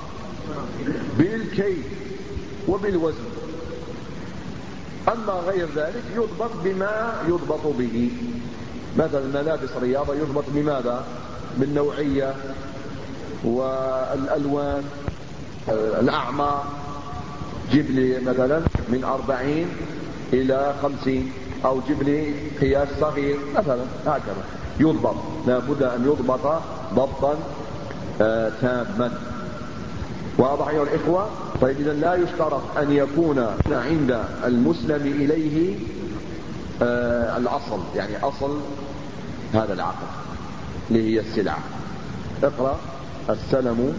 بالكيل وبالوزن. أما غير ذلك يضبط بما يضبط به. مثلا ملابس رياضة يضبط بماذا؟ بالنوعية والألوان، الأعمار. جيب لي مثلا من 40 إلى 50، أو جيب لي قياس صغير مثلا، هكذا يضبط. لابد أن يضبط ضبطا تاما. واضح أيها الإخوة؟ طيب، إذا لا يشترط أن يكون عند المسلم إليه الأصل، يعني أصل هذا العقد اللي هي السلعة. اقرأ. السلم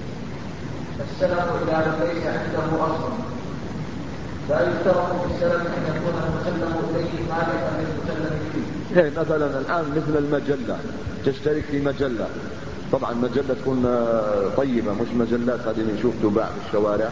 إذا ليس عنده أصل لا يشترط في السلم أن يكون المسلم إليه مالكا للمسلم فيه. مثلا الآن مثل المجلة، تشترك في مجلة، طبعا مجلة تكون طيبة، مش مجلات هذه اللي نشوف تباع في الشوارع،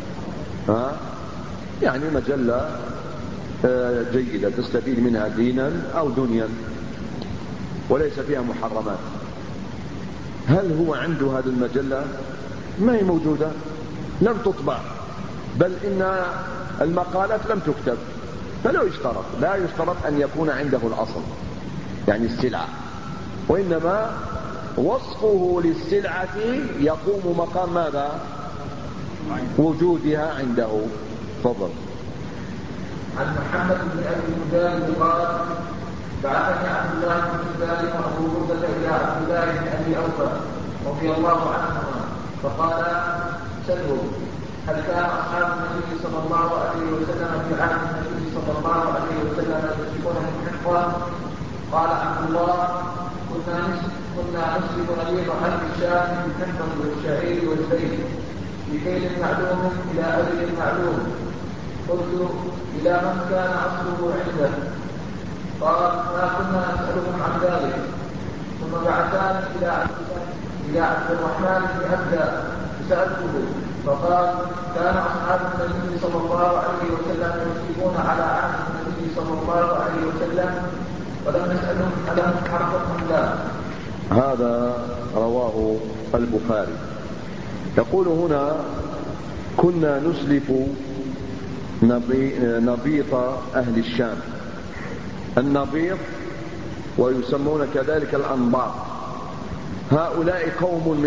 يعني مجلة جيدة تستفيد منها دينا أو دنيا وليس فيها محرمات. هل هو عنده هذه المجلة؟ ما هي موجودة، لم تطبع، بل إن المقالات لم تكتب. فلا يشترط، لا يشترط أن يكون عنده الأصل يعني السلعة، وإنما وصفه للسلعة يقوم مقام ماذا؟ وجودها عنده. تفضل. عن محمد بن أبي مجاهد قال بعثني عبد الله بن سفيان وأبو بردة إلى عبد الله بن أبي أوفى رضي الله عنهما فقال سله هل كان أصحاب النبي صلى الله عليه وسلم في عهد النبي صلى الله عليه وسلم يمسكون الحقوة؟ قال عبد الله كنا نسلك نبيض حلب الشام بالحنطة والشعير والزيت بكيل معلوم إلى أجل معلوم. قلت إلى من كان أصله عنده؟ قال ما كنا نسألهم عن ذلك. ثم بعثاني إلى عبد الرحمن بن أبدى فسألته فقال كان أصحاب النبي صلى الله عليه وسلم يمسكون على عهد النبي صلى الله عليه وسلم ولم نسألهم ألم حرقهم لا. هذا رواه البخاري. يقول هنا كنا نسلف نبيط أهل الشام. النبيط ويسمون كذلك الأنباط. هؤلاء قوم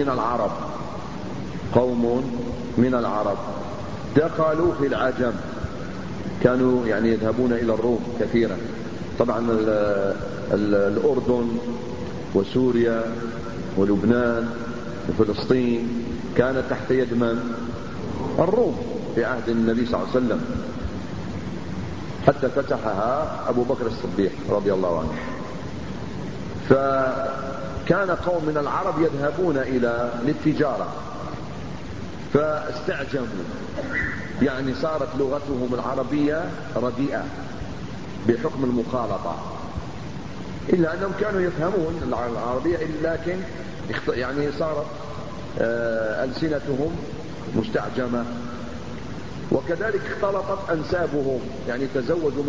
من العرب دخلوا في العجم، كانوا يعني يذهبون إلى الروم كثيرا. طبعا الأردن وسوريا ولبنان وفلسطين كانت تحت يد من؟ الروم في عهد النبي صلى الله عليه وسلم، حتى فتحها أبو بكر الصديق رضي الله عنه. فكان قوم من العرب يذهبون للتجارة، فاستعجموا، يعني صارت لغتهم العربية رديئة بحكم المخالطة، إلا أنهم كانوا يفهمون العربية، لكن يعني صارت ألسنتهم مستعجمة. وكذلك اختلطت أنسابهم، يعني تزوجوا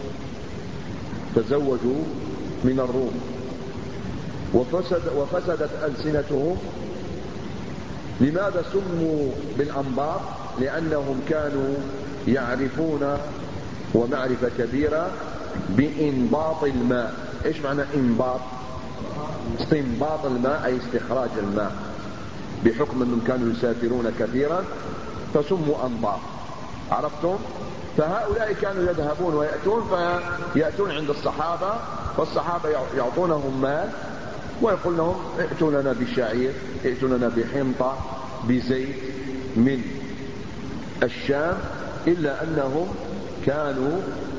من الروم وفسدت ألسنتهم. لماذا سموا بالأنباط؟ لأنهم كانوا يعرفون ومعرفة كبيرة بإنباط الماء. إيش معنى إنباط؟ استنباط الماء أي استخراج الماء، بحكم أنهم كانوا يسافرون كثيرا فسموا أنباط. عرفتم؟ فهؤلاء كانوا يذهبون ويأتون، فيأتون عند الصحابة، فالصحابة يعطونهم مال ويقول لهم ائتوا لنا بالشعير، ائتوا لنا بحنطة، بزيت من الشام، إلا أنهم كانوا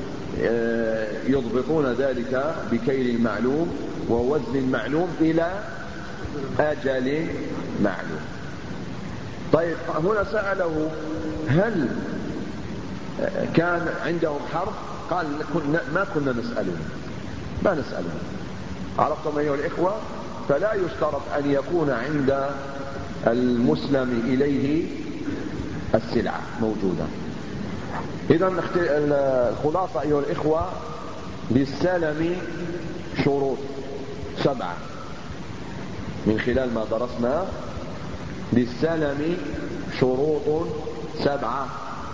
يضبطون ذلك بكيل معلوم ووزن معلوم إلى أجل معلوم. طيب هنا سأله هل كان عندهم حرب؟ قال ما كنا ما نسألهم. عرفتم أيها الإخوة؟ فلا يشترط أن يكون عند المسلم إليه السلعة موجودة. إذا الخلاصة أيها الإخوة، للسلم شروط 7 من خلال ما درسنا. للسلم شروط 7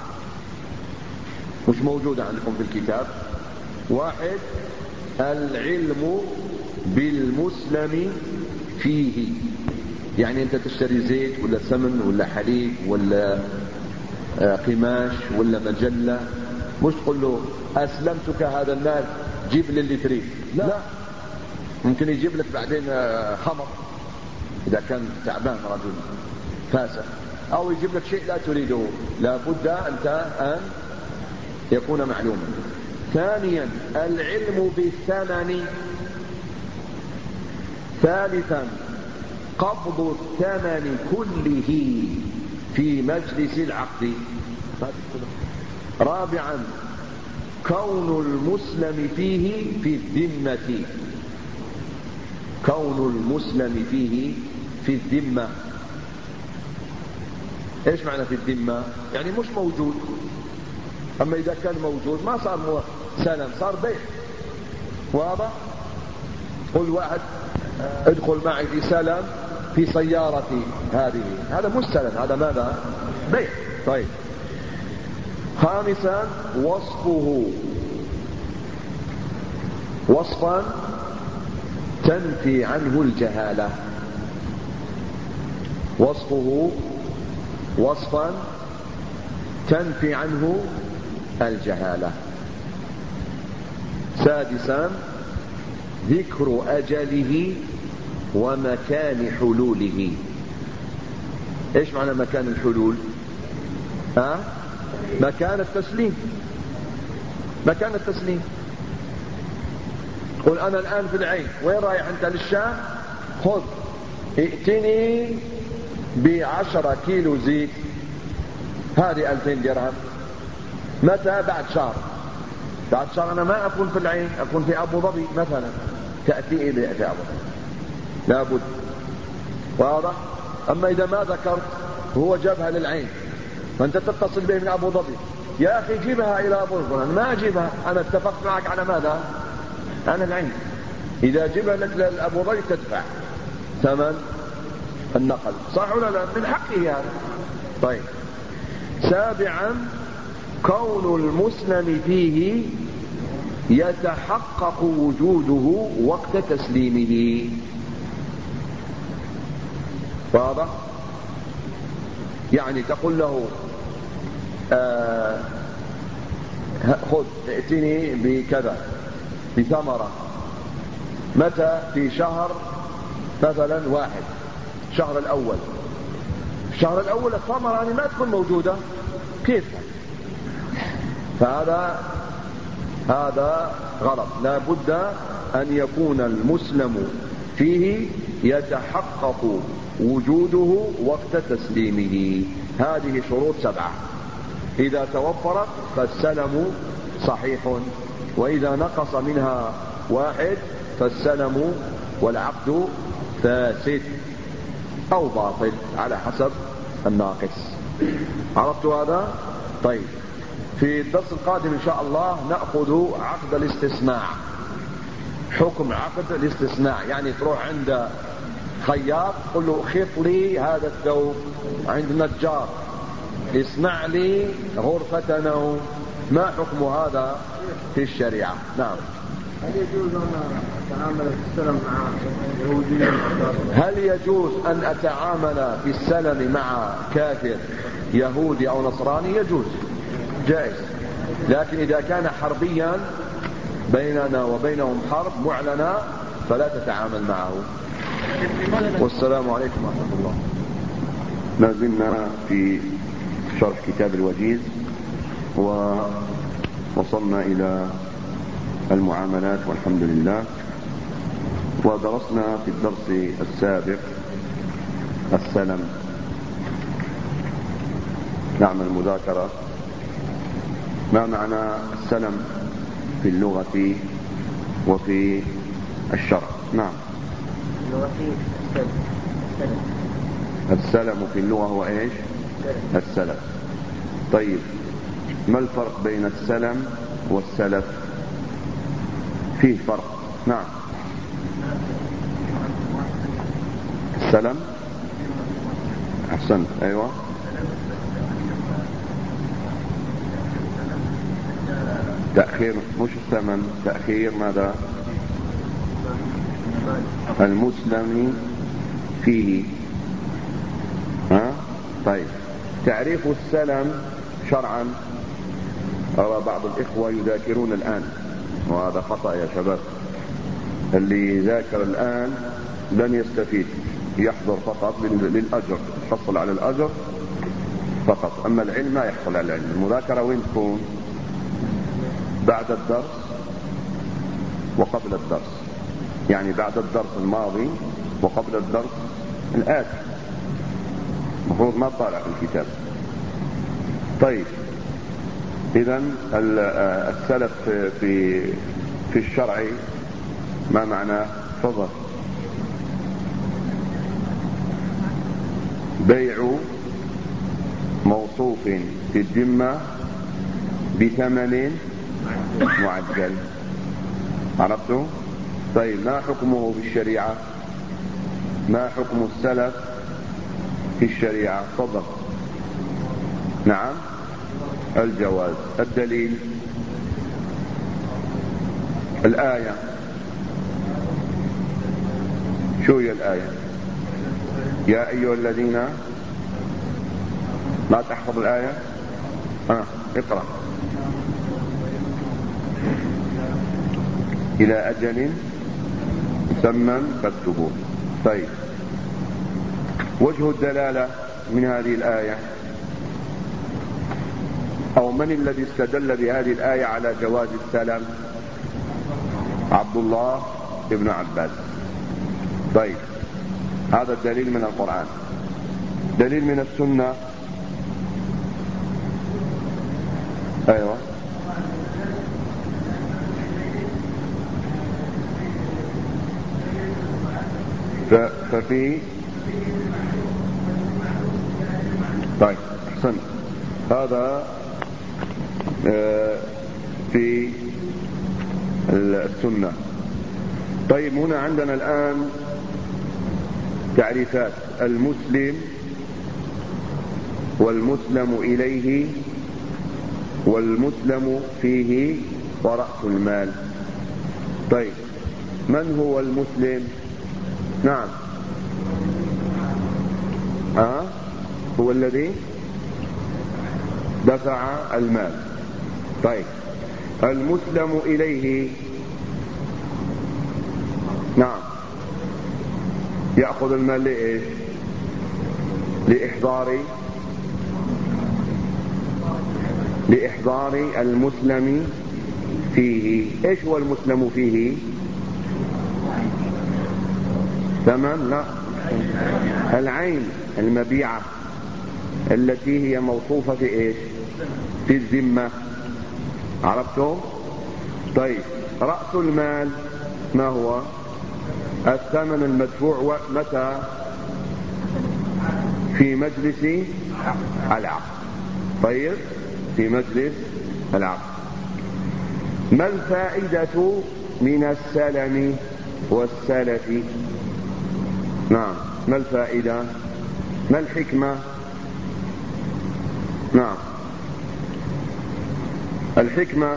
مش موجودة عندكم في الكتاب. 1 العلم بالمسلم فيه، يعني أنت تشتري زيت ولا سمن ولا حليب ولا قماش ولا مجلة، مش تقول له أسلمتك هذا المال جيب لي اللي تريد، لا، ممكن يجيب لك بعدين خمر إذا كان تعبان رجل فاسد، أو يجيب لك شيء لا تريده. لا بد أن يكون معلوما. 2 العلم بالثمن. 3 قبض الثمن كله في مجلس العقد. 4 كون المسلم فيه في الذمة. كون المسلم فيه في الذمة. ايش معنى في الذمة؟ يعني مش موجود، اما اذا كان موجود ما صار سلم، صار بيع. واضح؟ قل واحد ادخل معي في سلم في سيارتي هذه، هذا مش سلم، هذا ماذا؟ بيع. طيب. 5 وصفه وصفا تنفي عنه الجهالة. وصفه وصفا تنفي عنه الجهالة. 6 ذكر أجله ومكان حلوله. ايش معنى مكان الحلول؟ مكان التسليم. مكان التسليم. قل أنا الآن في العين، وين رايح أنت؟ للشام. خذ ائتني ب10 كيلو زيت، هذه 2000 درهم. متى؟ بعد شهر. بعد شهر أنا ما أكون في العين، أكون في أبو ظبي مثلا، تأتي إلي في أبو ظبي، لابد. واضح؟ أما إذا ما ذكرت هو جابها للعين، فأنت تتصل به من أبو ظبي، يا أخي جيبها إلى أبو ظبي. أنا ما أجيبها، أنا اتفقت معك على ماذا؟ أنا العين. إذا جيبها لك لأبو ظبي تدفع ثمن النقل، صح ولا لا؟ من حقه هذا. طيب. 7 كون المسلم فيه يتحقق وجوده وقت تسليمه. واضح؟ يعني تقول له خذ ائتني بكذا بثمرة، متى؟ في شهر مثلا 1، الشهر الأول. الشهر الأول الثمرة يعني ما تكون موجودة، كيف؟ فهذا غلط. لا بد أن يكون المسلم فيه يتحقق وجوده وقت تسليمه. هذه شروط 7، إذا توفرت فالسلم صحيح، وإذا نقص منها 1 فالسلم والعقد فاسد أو باطل على حسب الناقص. عرفت هذا؟ طيب، في الدرس القادم إن شاء الله نأخذ عقد الاستثناء. حكم عقد الاستثناء، يعني تروح عند خياط قل له خيط لي هذا الثوب، عند نجار اصنع لي غرفة نوم. ما حكم هذا في الشريعة؟ نعم. هل يجوز أن أتعامل في السلم مع يهودي؟ هل يجوز أن أتعامل في السلم مع كافر يهودي أو نصراني؟ يجوز، جائز، لكن إذا كان حربيا بيننا وبينهم حرب معلنة فلا تتعامل معه. والسلام عليكم ورحمة الله. ما زلنا في شرح كتاب الوجيز، ووصلنا إلى المعاملات والحمد لله. ودرسنا في الدرس السابق السلم. نعمل مذاكرة. ما معنى السلم في اللغة وفي الشرع؟ نعم. السلم في اللغة هو ايش؟ السلف. طيب، ما الفرق بين السلم والسلف؟ فيه فرق. نعم. السلم، احسنت، ايوه. تأخير مش الثمن، تأخير ماذا؟ المسلم فيه. طيب، تعريف السلم شرعا. أرى بعض الإخوة يذاكرون الآن، وهذا خطأ يا شباب. اللي يذاكر الآن لن يستفيد، يحضر فقط للأجر، يحصل على الأجر فقط، أما العلم ما يحصل على العلم. المذاكرة وين تكون؟ بعد الدرس وقبل الدرس، يعني بعد الدرس الماضي وقبل الدرس الآتي. المفروض ما تطالع في الكتاب. طيب، إذن السلف في الشرع ما معناه؟ تفضل. بيع موصوف في الذمة بثمن معجل. عرفتوا؟ طيب، ما حكمه في الشريعة؟ ما حكم السلف في الشريعة؟ تفضل. نعم، الجواز. الدليل؟ الآية. شو هي الآية؟ يا أيها الذين، ما تحفظ الآية؟ اقرأ. إلى أجل مسمى فاكتبوه. طيب، وجه الدلالة من هذه الآية، أو من الذي استدل بهذه الآية على جواز السلم؟ عبد الله ابن عباس. طيب، هذا الدليل من القرآن. دليل من السنة؟ أيوة. ففي طيب، أحسنت. هذا في السنة. طيب، هنا عندنا الآن تعريفات: المسلم والمسلم إليه والمسلم فيه ورأس المال. طيب من هو المسلم؟ نعم هو الذي دفع المال. طيب المسلم إليه نعم يأخذ المال لإيش؟ لإحضار المسلم فيه. إيش هو المسلم فيه؟ ثمن؟ لا، العين المبيعة التي هي موصوفة في إيش؟ في الذمة. عرفتم؟ طيب رأس المال ما هو؟ الثمن المدفوع متى؟ في مجلس العقد. طيب في مجلس العقد. ما الفائدة من السلم والسلف؟ نعم ما الفائدة؟ ما الحكمة؟ نعم الحكمة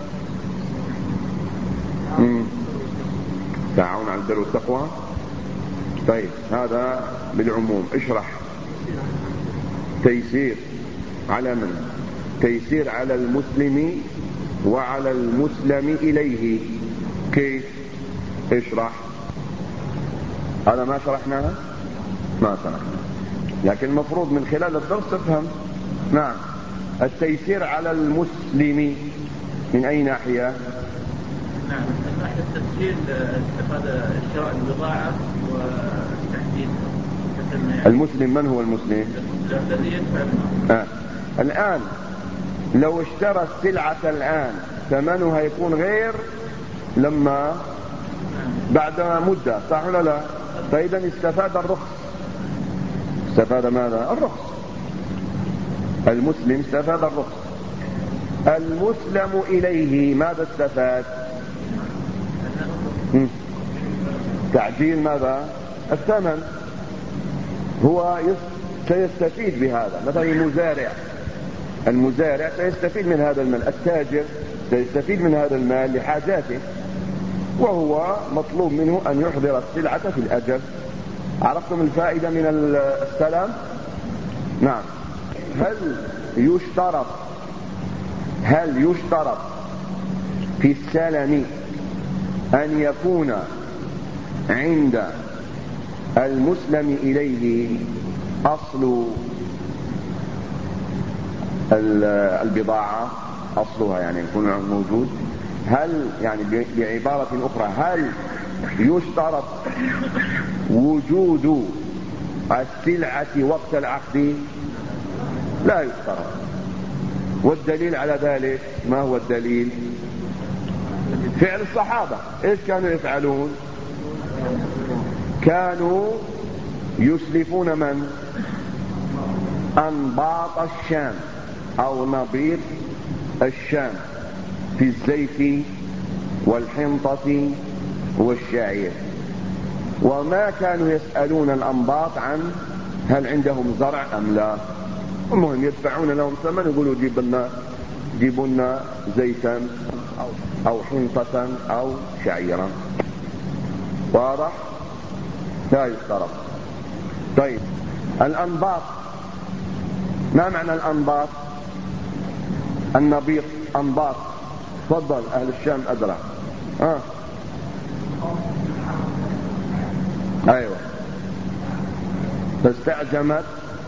تعاون على البر والتقوى. طيب هذا بالعموم. اشرح. تيسير على من؟ تيسير على المسلم وعلى المسلم إليه. كيف؟ اشرح. هذا ما شرحناها؟ ما شرحنا، لكن المفروض من خلال الدرس تفهم. نعم التيسير على المسلم من أي ناحية؟ نعم من ناحية التسهيل استفاد شراء البضاعة والتحديد. المسلم من هو المسلم؟ الذي يدفع. الآن لو اشترى السلعة الآن ثمنها يكون غير لما بعد مدة، صح ولا لا؟ فإذا استفاد الرخص. استفاد ماذا؟ الرخص. المسلم استفاد الرخص. المسلم إليه ماذا استفاد؟ تعجيل ماذا؟ الثمن. هو سيستفيد بهذا. مثلا المزارع سيستفيد من هذا المال، التاجر سيستفيد من هذا المال لحاجاته، وهو مطلوب منه أن يحضر السلعة في الأجل. عرفتم الفائدة من السلام؟ نعم. هل يشترط في السلم أن يكون عند المسلم إليه أصل البضاعة، أصلها يعني يكون موجود؟ هل يعني بعبارة أخرى هل يشترط وجود السلعة وقت العقد؟ لا يشترط. والدليل على ذلك ما هو الدليل؟ فعل الصحابة. ايش كانوا يفعلون؟ كانوا يسلفون من؟ أنباط الشام أو نبيط الشام في الزيت والحنطة والشعير، وما كانوا يسألون الأنباط عن هل عندهم زرع أم لا. المهم يدفعون لهم ثمن، يقولوا جيبوا لنا زيتا أو حنطة أو شعيرا. واضح؟ لا يشترط. طيب الأنباط، ما معنى الأنباط؟ النبيط أنباط. تفضل أهل الشام أدرى. أيوة. فاستعجمت،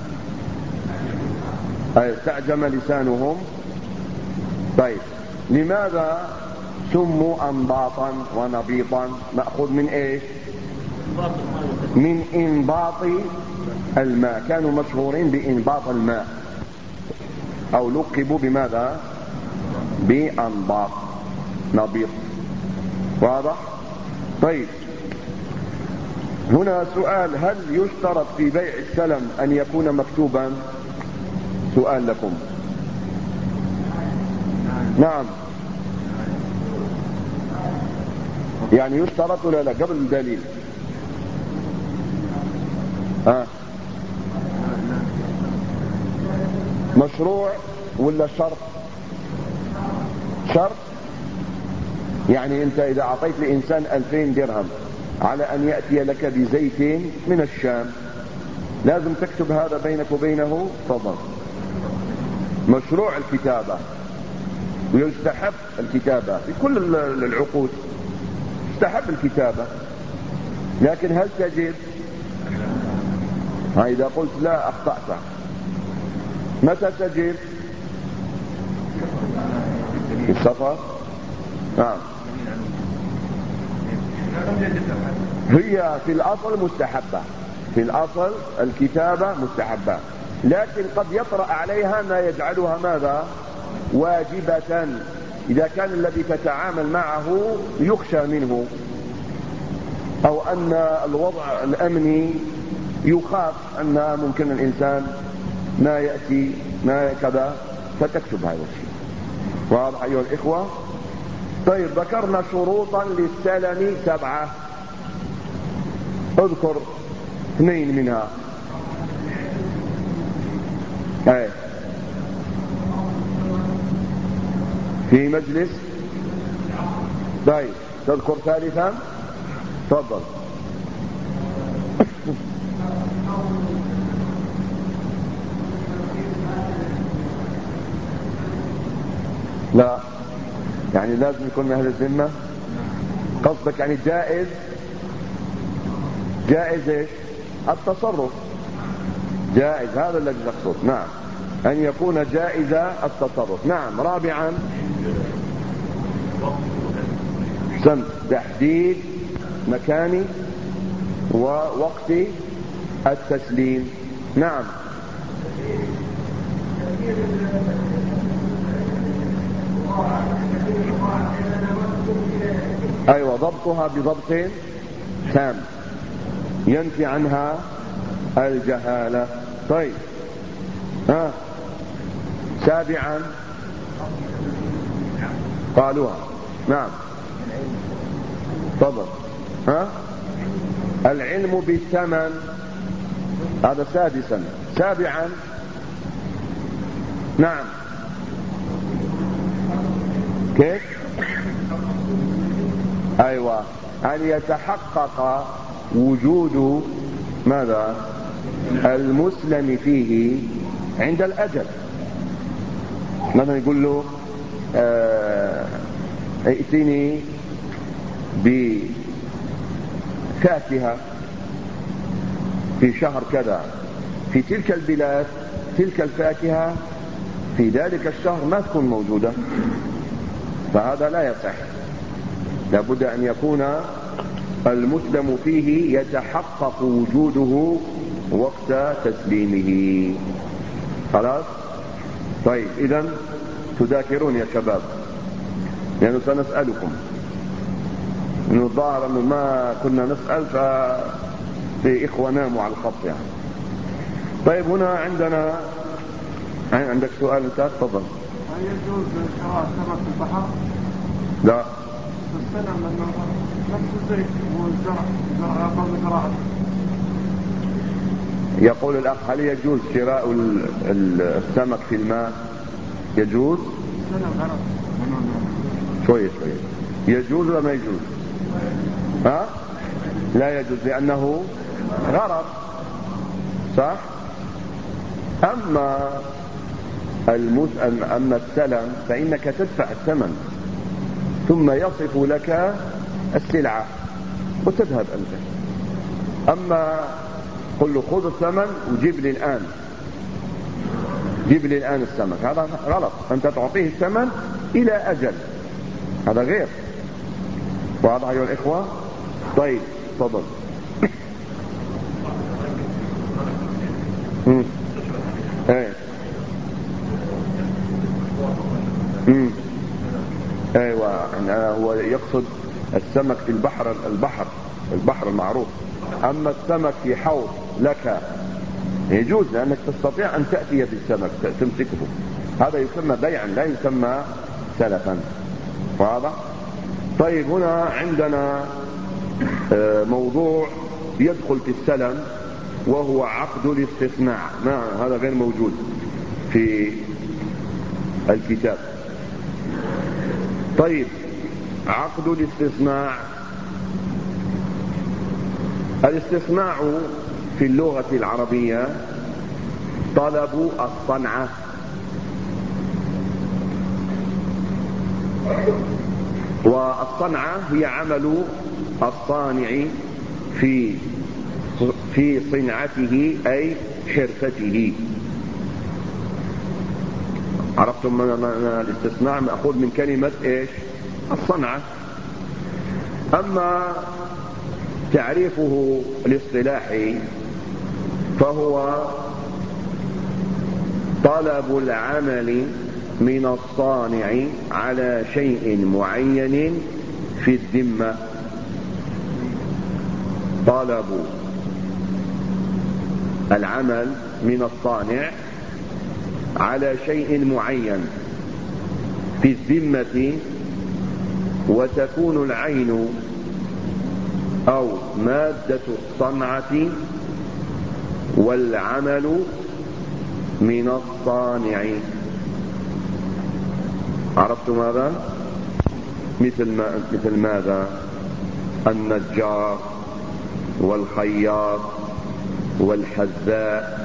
استعجم لسانهم. طيب لماذا سموا أنباطا ونبيطا؟ مأخوذ من إيش؟ من إنباط الماء. كانوا مشهورين بإنباط الماء، أو لقبوا بماذا؟ بأنباط نبيط. واضح؟ طيب هنا سؤال: هل يشترط في بيع السلم أن يكون مكتوبا؟ سؤال لكم. نعم يعني يشترط ولا لا؟ قبل الدليل. مشروع ولا شرط؟ شرط؟ يعني أنت إذا أعطيت لإنسان 2000 درهم على أن يأتي لك بزيت من الشام لازم تكتب هذا بينك وبينه؟ تفضل. مشروع الكتابة ويستحب الكتابة في كل العقود، يستحب الكتابة، لكن هل تجب؟ إذا قلت لا أخطأت. متى تجب؟ في السفر؟ نعم. هي في الأصل مستحبة، في الأصل الكتابة مستحبة، لكن قد يطرأ عليها ما يجعلها ماذا؟ واجبة، إذا كان الذي تتعامل معه يخشى منه، أو أن الوضع الأمني يخاف أن ممكن الإنسان ما يأتي ما كذا، فتكتب هذا الشيء. واضح أيها الإخوة؟ طيب، ذكرنا شروطا للسلم 7، اذكر 2 منها. في مجلس. طيب، تذكر ثالثا؟ تفضل. لا، يعني لازم يكون من أهل الذمة. قصدك يعني جائز؟ جائز ايش؟ التصرف جائز، هذا الذي تقصد. نعم، أن يكون جائز التصرف. نعم. رابعا، تحديد مكان ووقت التسليم. نعم. أيوة، ضبطها بضبط تام ينفي عنها الجهالة. طيب، سابعا قالوها. نعم، تفضل. العلم بالثمن، هذا سادسا. سابعا، نعم، كيف؟ أيوة، أن يتحقق وجود ماذا؟ المسلم فيه عند الأجل. مثلا يقول له ائتني بفاكهة في شهر كذا، في تلك البلاد تلك الفاكهة في ذلك الشهر ما تكون موجودة، فهذا لا يصح. لابد أن يكون المسلم فيه يتحقق وجوده وقت تسليمه. خلاص؟ طيب، إذن تذاكرون يا شباب، لأنه سنسألكم، إنه الظاهر أنه ما كنا نسأل ففي إخوة ناموا على الخط يعني. طيب، هنا عندك سؤال أنت؟ تفضل. هل يجوز شراء سمك في البحر؟ لا. السلم نفس الزيت والزرع قبل زراعته. يقول الأخ: هل يجوز شراء السمك في الماء؟ يجوز؟ شوية يجوز ولا ما يجوز؟ لا يجوز، لأنه غرض، صح؟ أما السلم فإنك تدفع الثمن ثم يصف لك السلعة وتذهب أنت. أما قل له خذ الثمن وجيب لي الآن، جيب لي الآن السمك، هذا غلط. أنت تعطيه الثمن إلى أجل، هذا غير. واضح أيها الإخوة؟ طيب، تفضل. ايوه، هو يقصد السمك في البحر المعروف. اما السمك في حوض لك يجوز، لانك تستطيع ان تأتي بالسمك تمسكه، هذا يسمى بيعا لا يسمى سلفا. واضح؟ طيب، هنا عندنا موضوع يدخل في السلم وهو عقد الاستثناء. هذا غير موجود في الكتاب. طيب، عقد الاستثناء. الاستثناء في اللغة العربية طلب الصنعة، والصنعة هي عمل الصانع في صنعته أي حرفته. عرفتم معنى الاستثناء؟ مأخوذ من كلمة ايش؟ الصنعة. أما تعريفه الاصطلاحي فهو طلب العمل من الصانع على شيء معين في الذمة. طلب العمل من الصانع على شيء معين في الذمة، وتكون العين أو مادة الصنعة والعمل من الصانع. عرفتم ماذا؟ مثل ماذا؟ النجار والخياط والحذاء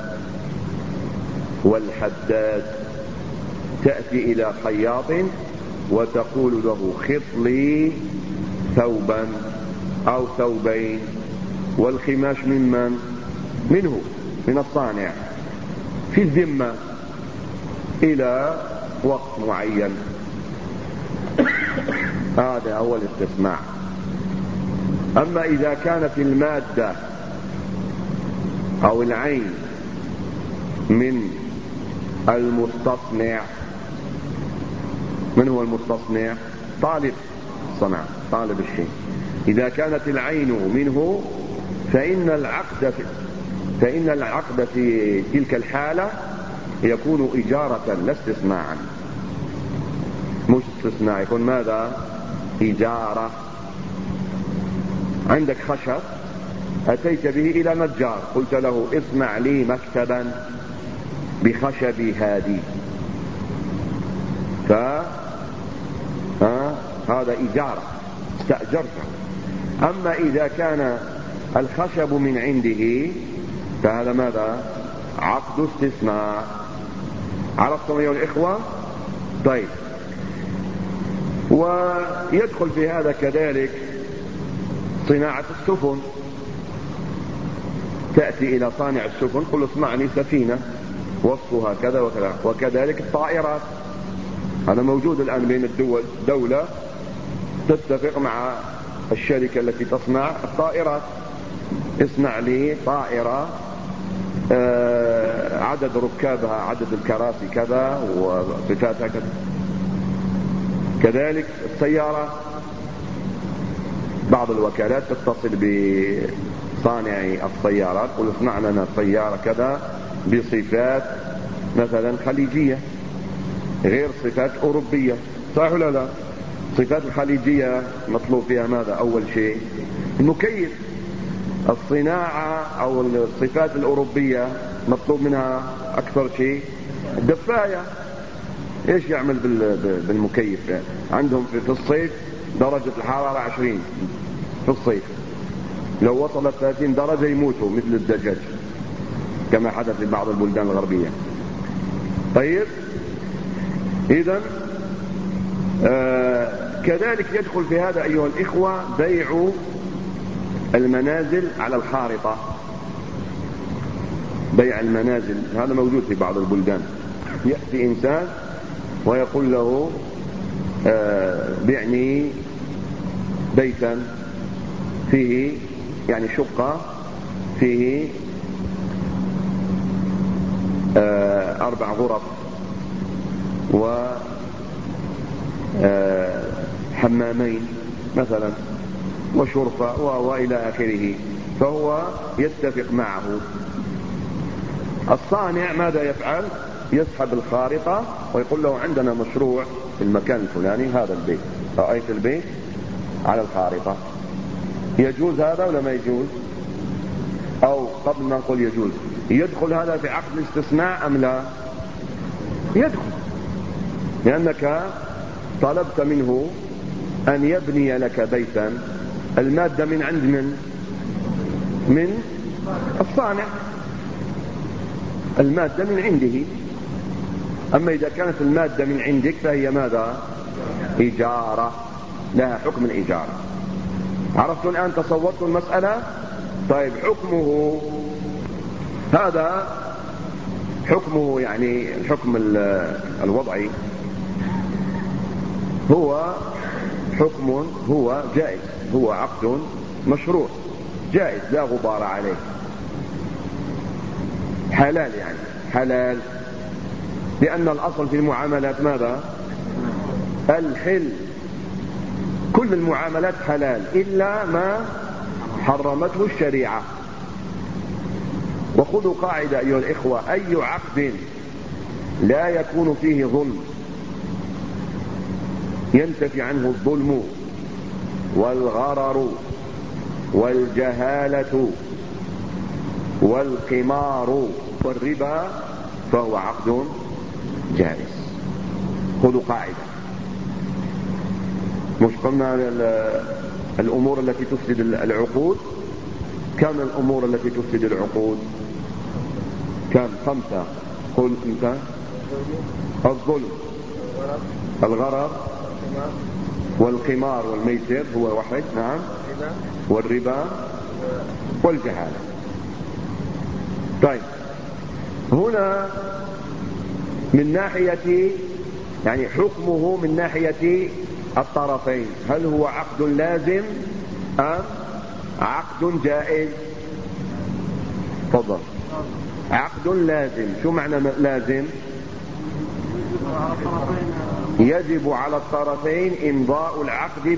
والحداد. تأتي إلى خياط وتقول له خط لي ثوبا أو ثوبين، والخماش منه من الصانع في الذمة إلى وقت معين. هذا هو الاستثناء. أما إذا كانت المادة أو العين من المستصنع، من هو المستصنع؟ طالب الصنعة، طالب الشيء. إذا كانت العين منه فإن العقد في تلك الحالة يكون إجارة لا استثناء. مش استثناء، يكون ماذا؟ إجارة. عندك خشب، أتيت به إلى نجار، قلت له اصنع لي مكتبا بخشبي هذه، هذا إجارة، استأجرته. أما إذا كان الخشب من عنده فهذا ماذا؟ عقد استثناء. عرفتم أيها الإخوة؟ طيب، ويدخل في هذا كذلك صناعة السفن. تأتي إلى صانع السفن، قل اصنع لي سفينة وصفها كذا وكذا. وكذلك الطائرات، هذا موجود الآن بين الدول. دولة تتفق مع الشركة التي تصنع الطائرات، اصنع لي طائرة عدد ركابها عدد الكراسي كذا وصفاتها كذا. كذلك السيارة، بعض الوكالات تتصل بصانعي السيارات، قل اصنع لنا سيارة كذا بصفات مثلا خليجية غير صفات أوروبية. صح ولا لا؟ صفات الخليجية مطلوب فيها ماذا؟ أول شيء المكيف. الصناعة أو الصفات الأوروبية مطلوب منها أكثر شيء الدفاية. إيش يعمل بالمكيف؟ عندهم في الصيف درجة الحرارة 20 في الصيف، لو وصلت 30 درجة يموتوا مثل الدجاج كما حدث في بعض البلدان الغربية. طيب، إذن كذلك يدخل في هذا أيها الإخوة بيع المنازل على الخارطة. بيع المنازل هذا موجود في بعض البلدان. يأتي إنسان ويقول له بعني بيتا فيه يعني شقة فيه 4 غرف وحمامين مثلا وشرفة وإلى آخره. فهو يتفق معه. الصانع ماذا يفعل؟ يسحب الخارطة ويقول له عندنا مشروع في المكان الفلاني، هذا البيت، رأيت البيت على الخارطة. يجوز هذا ولا ما يجوز؟ أو قبل ما نقول يجوز، يدخل هذا في عقد الاستثناء أم لا؟ يدخل، لأنك طلبت منه أن يبني لك بيتا، المادة من عند من الصانع، المادة من عنده. أما إذا كانت المادة من عندك فهي ماذا؟ إجارة، لها حكم الإجارة. عرفتوا الآن؟ تصورتوا المسألة؟ طيب حكمه هذا حكمه، يعني الحكم الوضعي هو حكم، هو جائز، هو عقد مشروع جائز لا غبار عليه، حلال، يعني حلال، لأن الأصل في المعاملات ماذا؟ الحل. كل المعاملات حلال إلا ما حرمته الشريعة. وخذوا قاعدة أيها الإخوة: أي عقد لا يكون فيه ظلم ينتفي عنه الظلم والغرر والجهالة والقمار والربا فهو عقد جائز. خذوا قاعدة. مش قلنا الأمور التي تفسد العقود؟ كم الأمور التي تفسد العقود؟ كم؟ 5. قل أنت. الظلم، الغرر، والقمار والميسر هو واحد، نعم، والربا والجهالة. طيب هنا من ناحية، يعني حكمه من ناحية الطرفين، هل هو عقد لازم أم عقد جائز؟ تفضل. عقد لازم. شو معنى لازم؟ يجب على الطرفين إمضاء العقد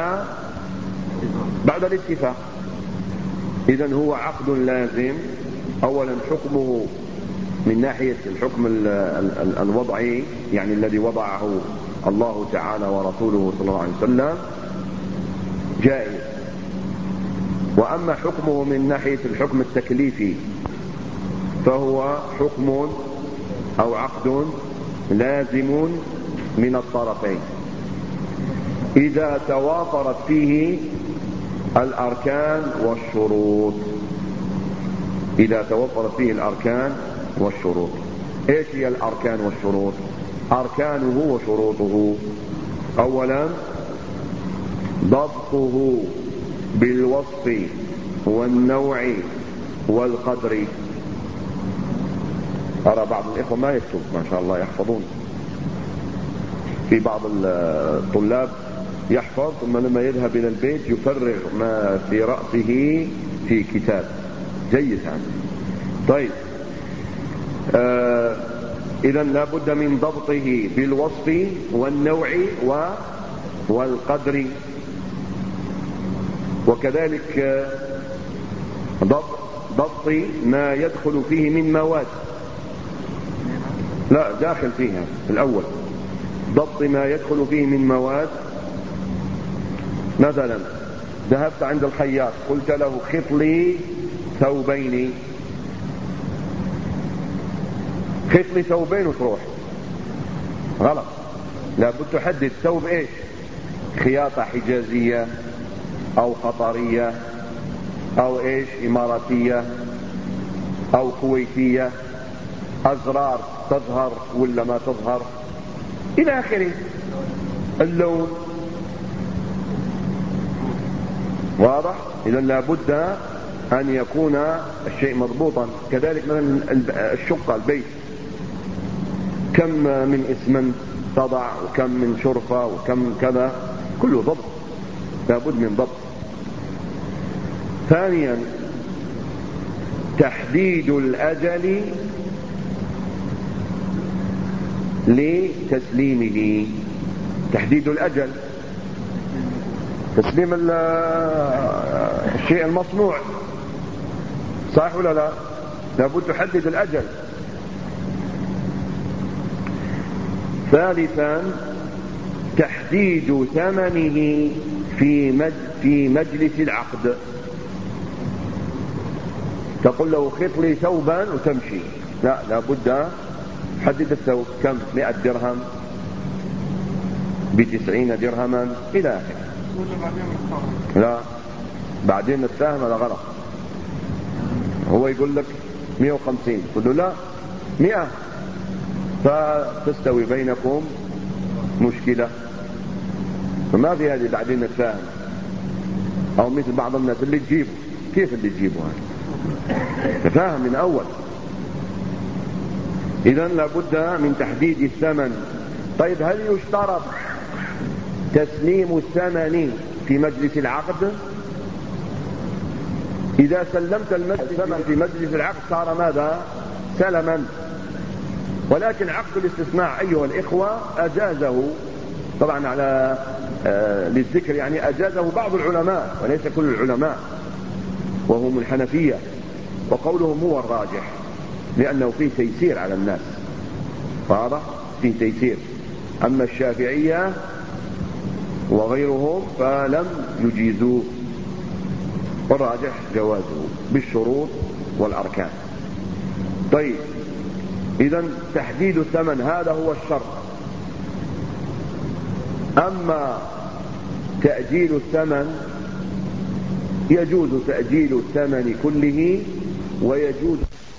بعد الاتفاق. إذن هو عقد لازم. أولا حكمه من ناحية الحكم الوضعي، يعني الذي وضعه الله تعالى ورسوله صلى الله عليه وسلم، جائز. وأما حكمه من ناحية الحكم التكليفي فهو حكم أو عقد لازم من الطرفين إذا توافرت فيه الأركان والشروط. إذا توفرت فيه الأركان والشروط. إيش هي الأركان والشروط؟ أركانه وشروطه: أولا ضبطه بالوصف والنوع والقدر. أرى بعض الإخوة ما يكتب، ما شاء الله يحفظون. في بعض الطلاب يحفظ ثم لما يذهب إلى البيت يفرغ ما في رأسه في كتاب. جيد هذا. طيب إذن لا بد من ضبطه بالوصف والنوع والقدر، وكذلك ضبط ما يدخل فيه من مواد. لا، داخل فيها الأول. ضبط ما يدخل فيه من مواد. مثلا ذهبت عند الخياط قلت له خط لي ثوبين، خط لي ثوبين وتروح، غلط. لابد تحدد ثوب ايش، خياطة حجازية او قطرية او ايش اماراتية او كويتية، ازرار تظهر ولا ما تظهر الى اخره، اللون، واضح. اذا لابد ان يكون الشيء مضبوطا. كذلك مثلا الشقة، البيت، كم من اسمنت تضع وكم من شرفة وكم كذا، كله ضبط، لابد من ضبط. ثانيا تحديد الأجل لتسليمه. تحديد الأجل، تسليم الشيء المصنوع، صح ولا لا؟ لابد تحدد الأجل. ثالثا تحديد ثمنه في مجلس العقد. تقول له خط لي ثوبا وتمشي، لا، لابد حدد الثوب كم، 100 درهم ب90 درهما إلى آخره. لا بعدين السهم هذا غلط. هو يقول لك 150 تقول له لا 100 فتستوي بينكم مشكلة. فما في هذه بعدين السهم. أو مثل بعض الناس اللي تجيبه. كيف اللي تجيبه هذا؟ تفاهم من أول. إذن لابد من تحديد الثمن. طيب هل يشترط تسليم الثمن في مجلس العقد؟ إذا سلمت الثمن في مجلس العقد صار ماذا؟ سلما. ولكن عقد الاستثناء أيها الإخوة أجازه طبعا على للذكر، يعني أجازه بعض العلماء وليس كل العلماء، وهم الحنفية، وقولهم هو الراجح لأنه فيه تيسير على الناس. واضح؟ فيه تيسير. أما الشافعية وغيرهم فلم يجيزوه، والراجح جوازه بالشروط والأركان. طيب إذن تحديد الثمن هذا هو الشرط. أما تأجيل الثمن يجوز تأجيل الثمن كله ويجوز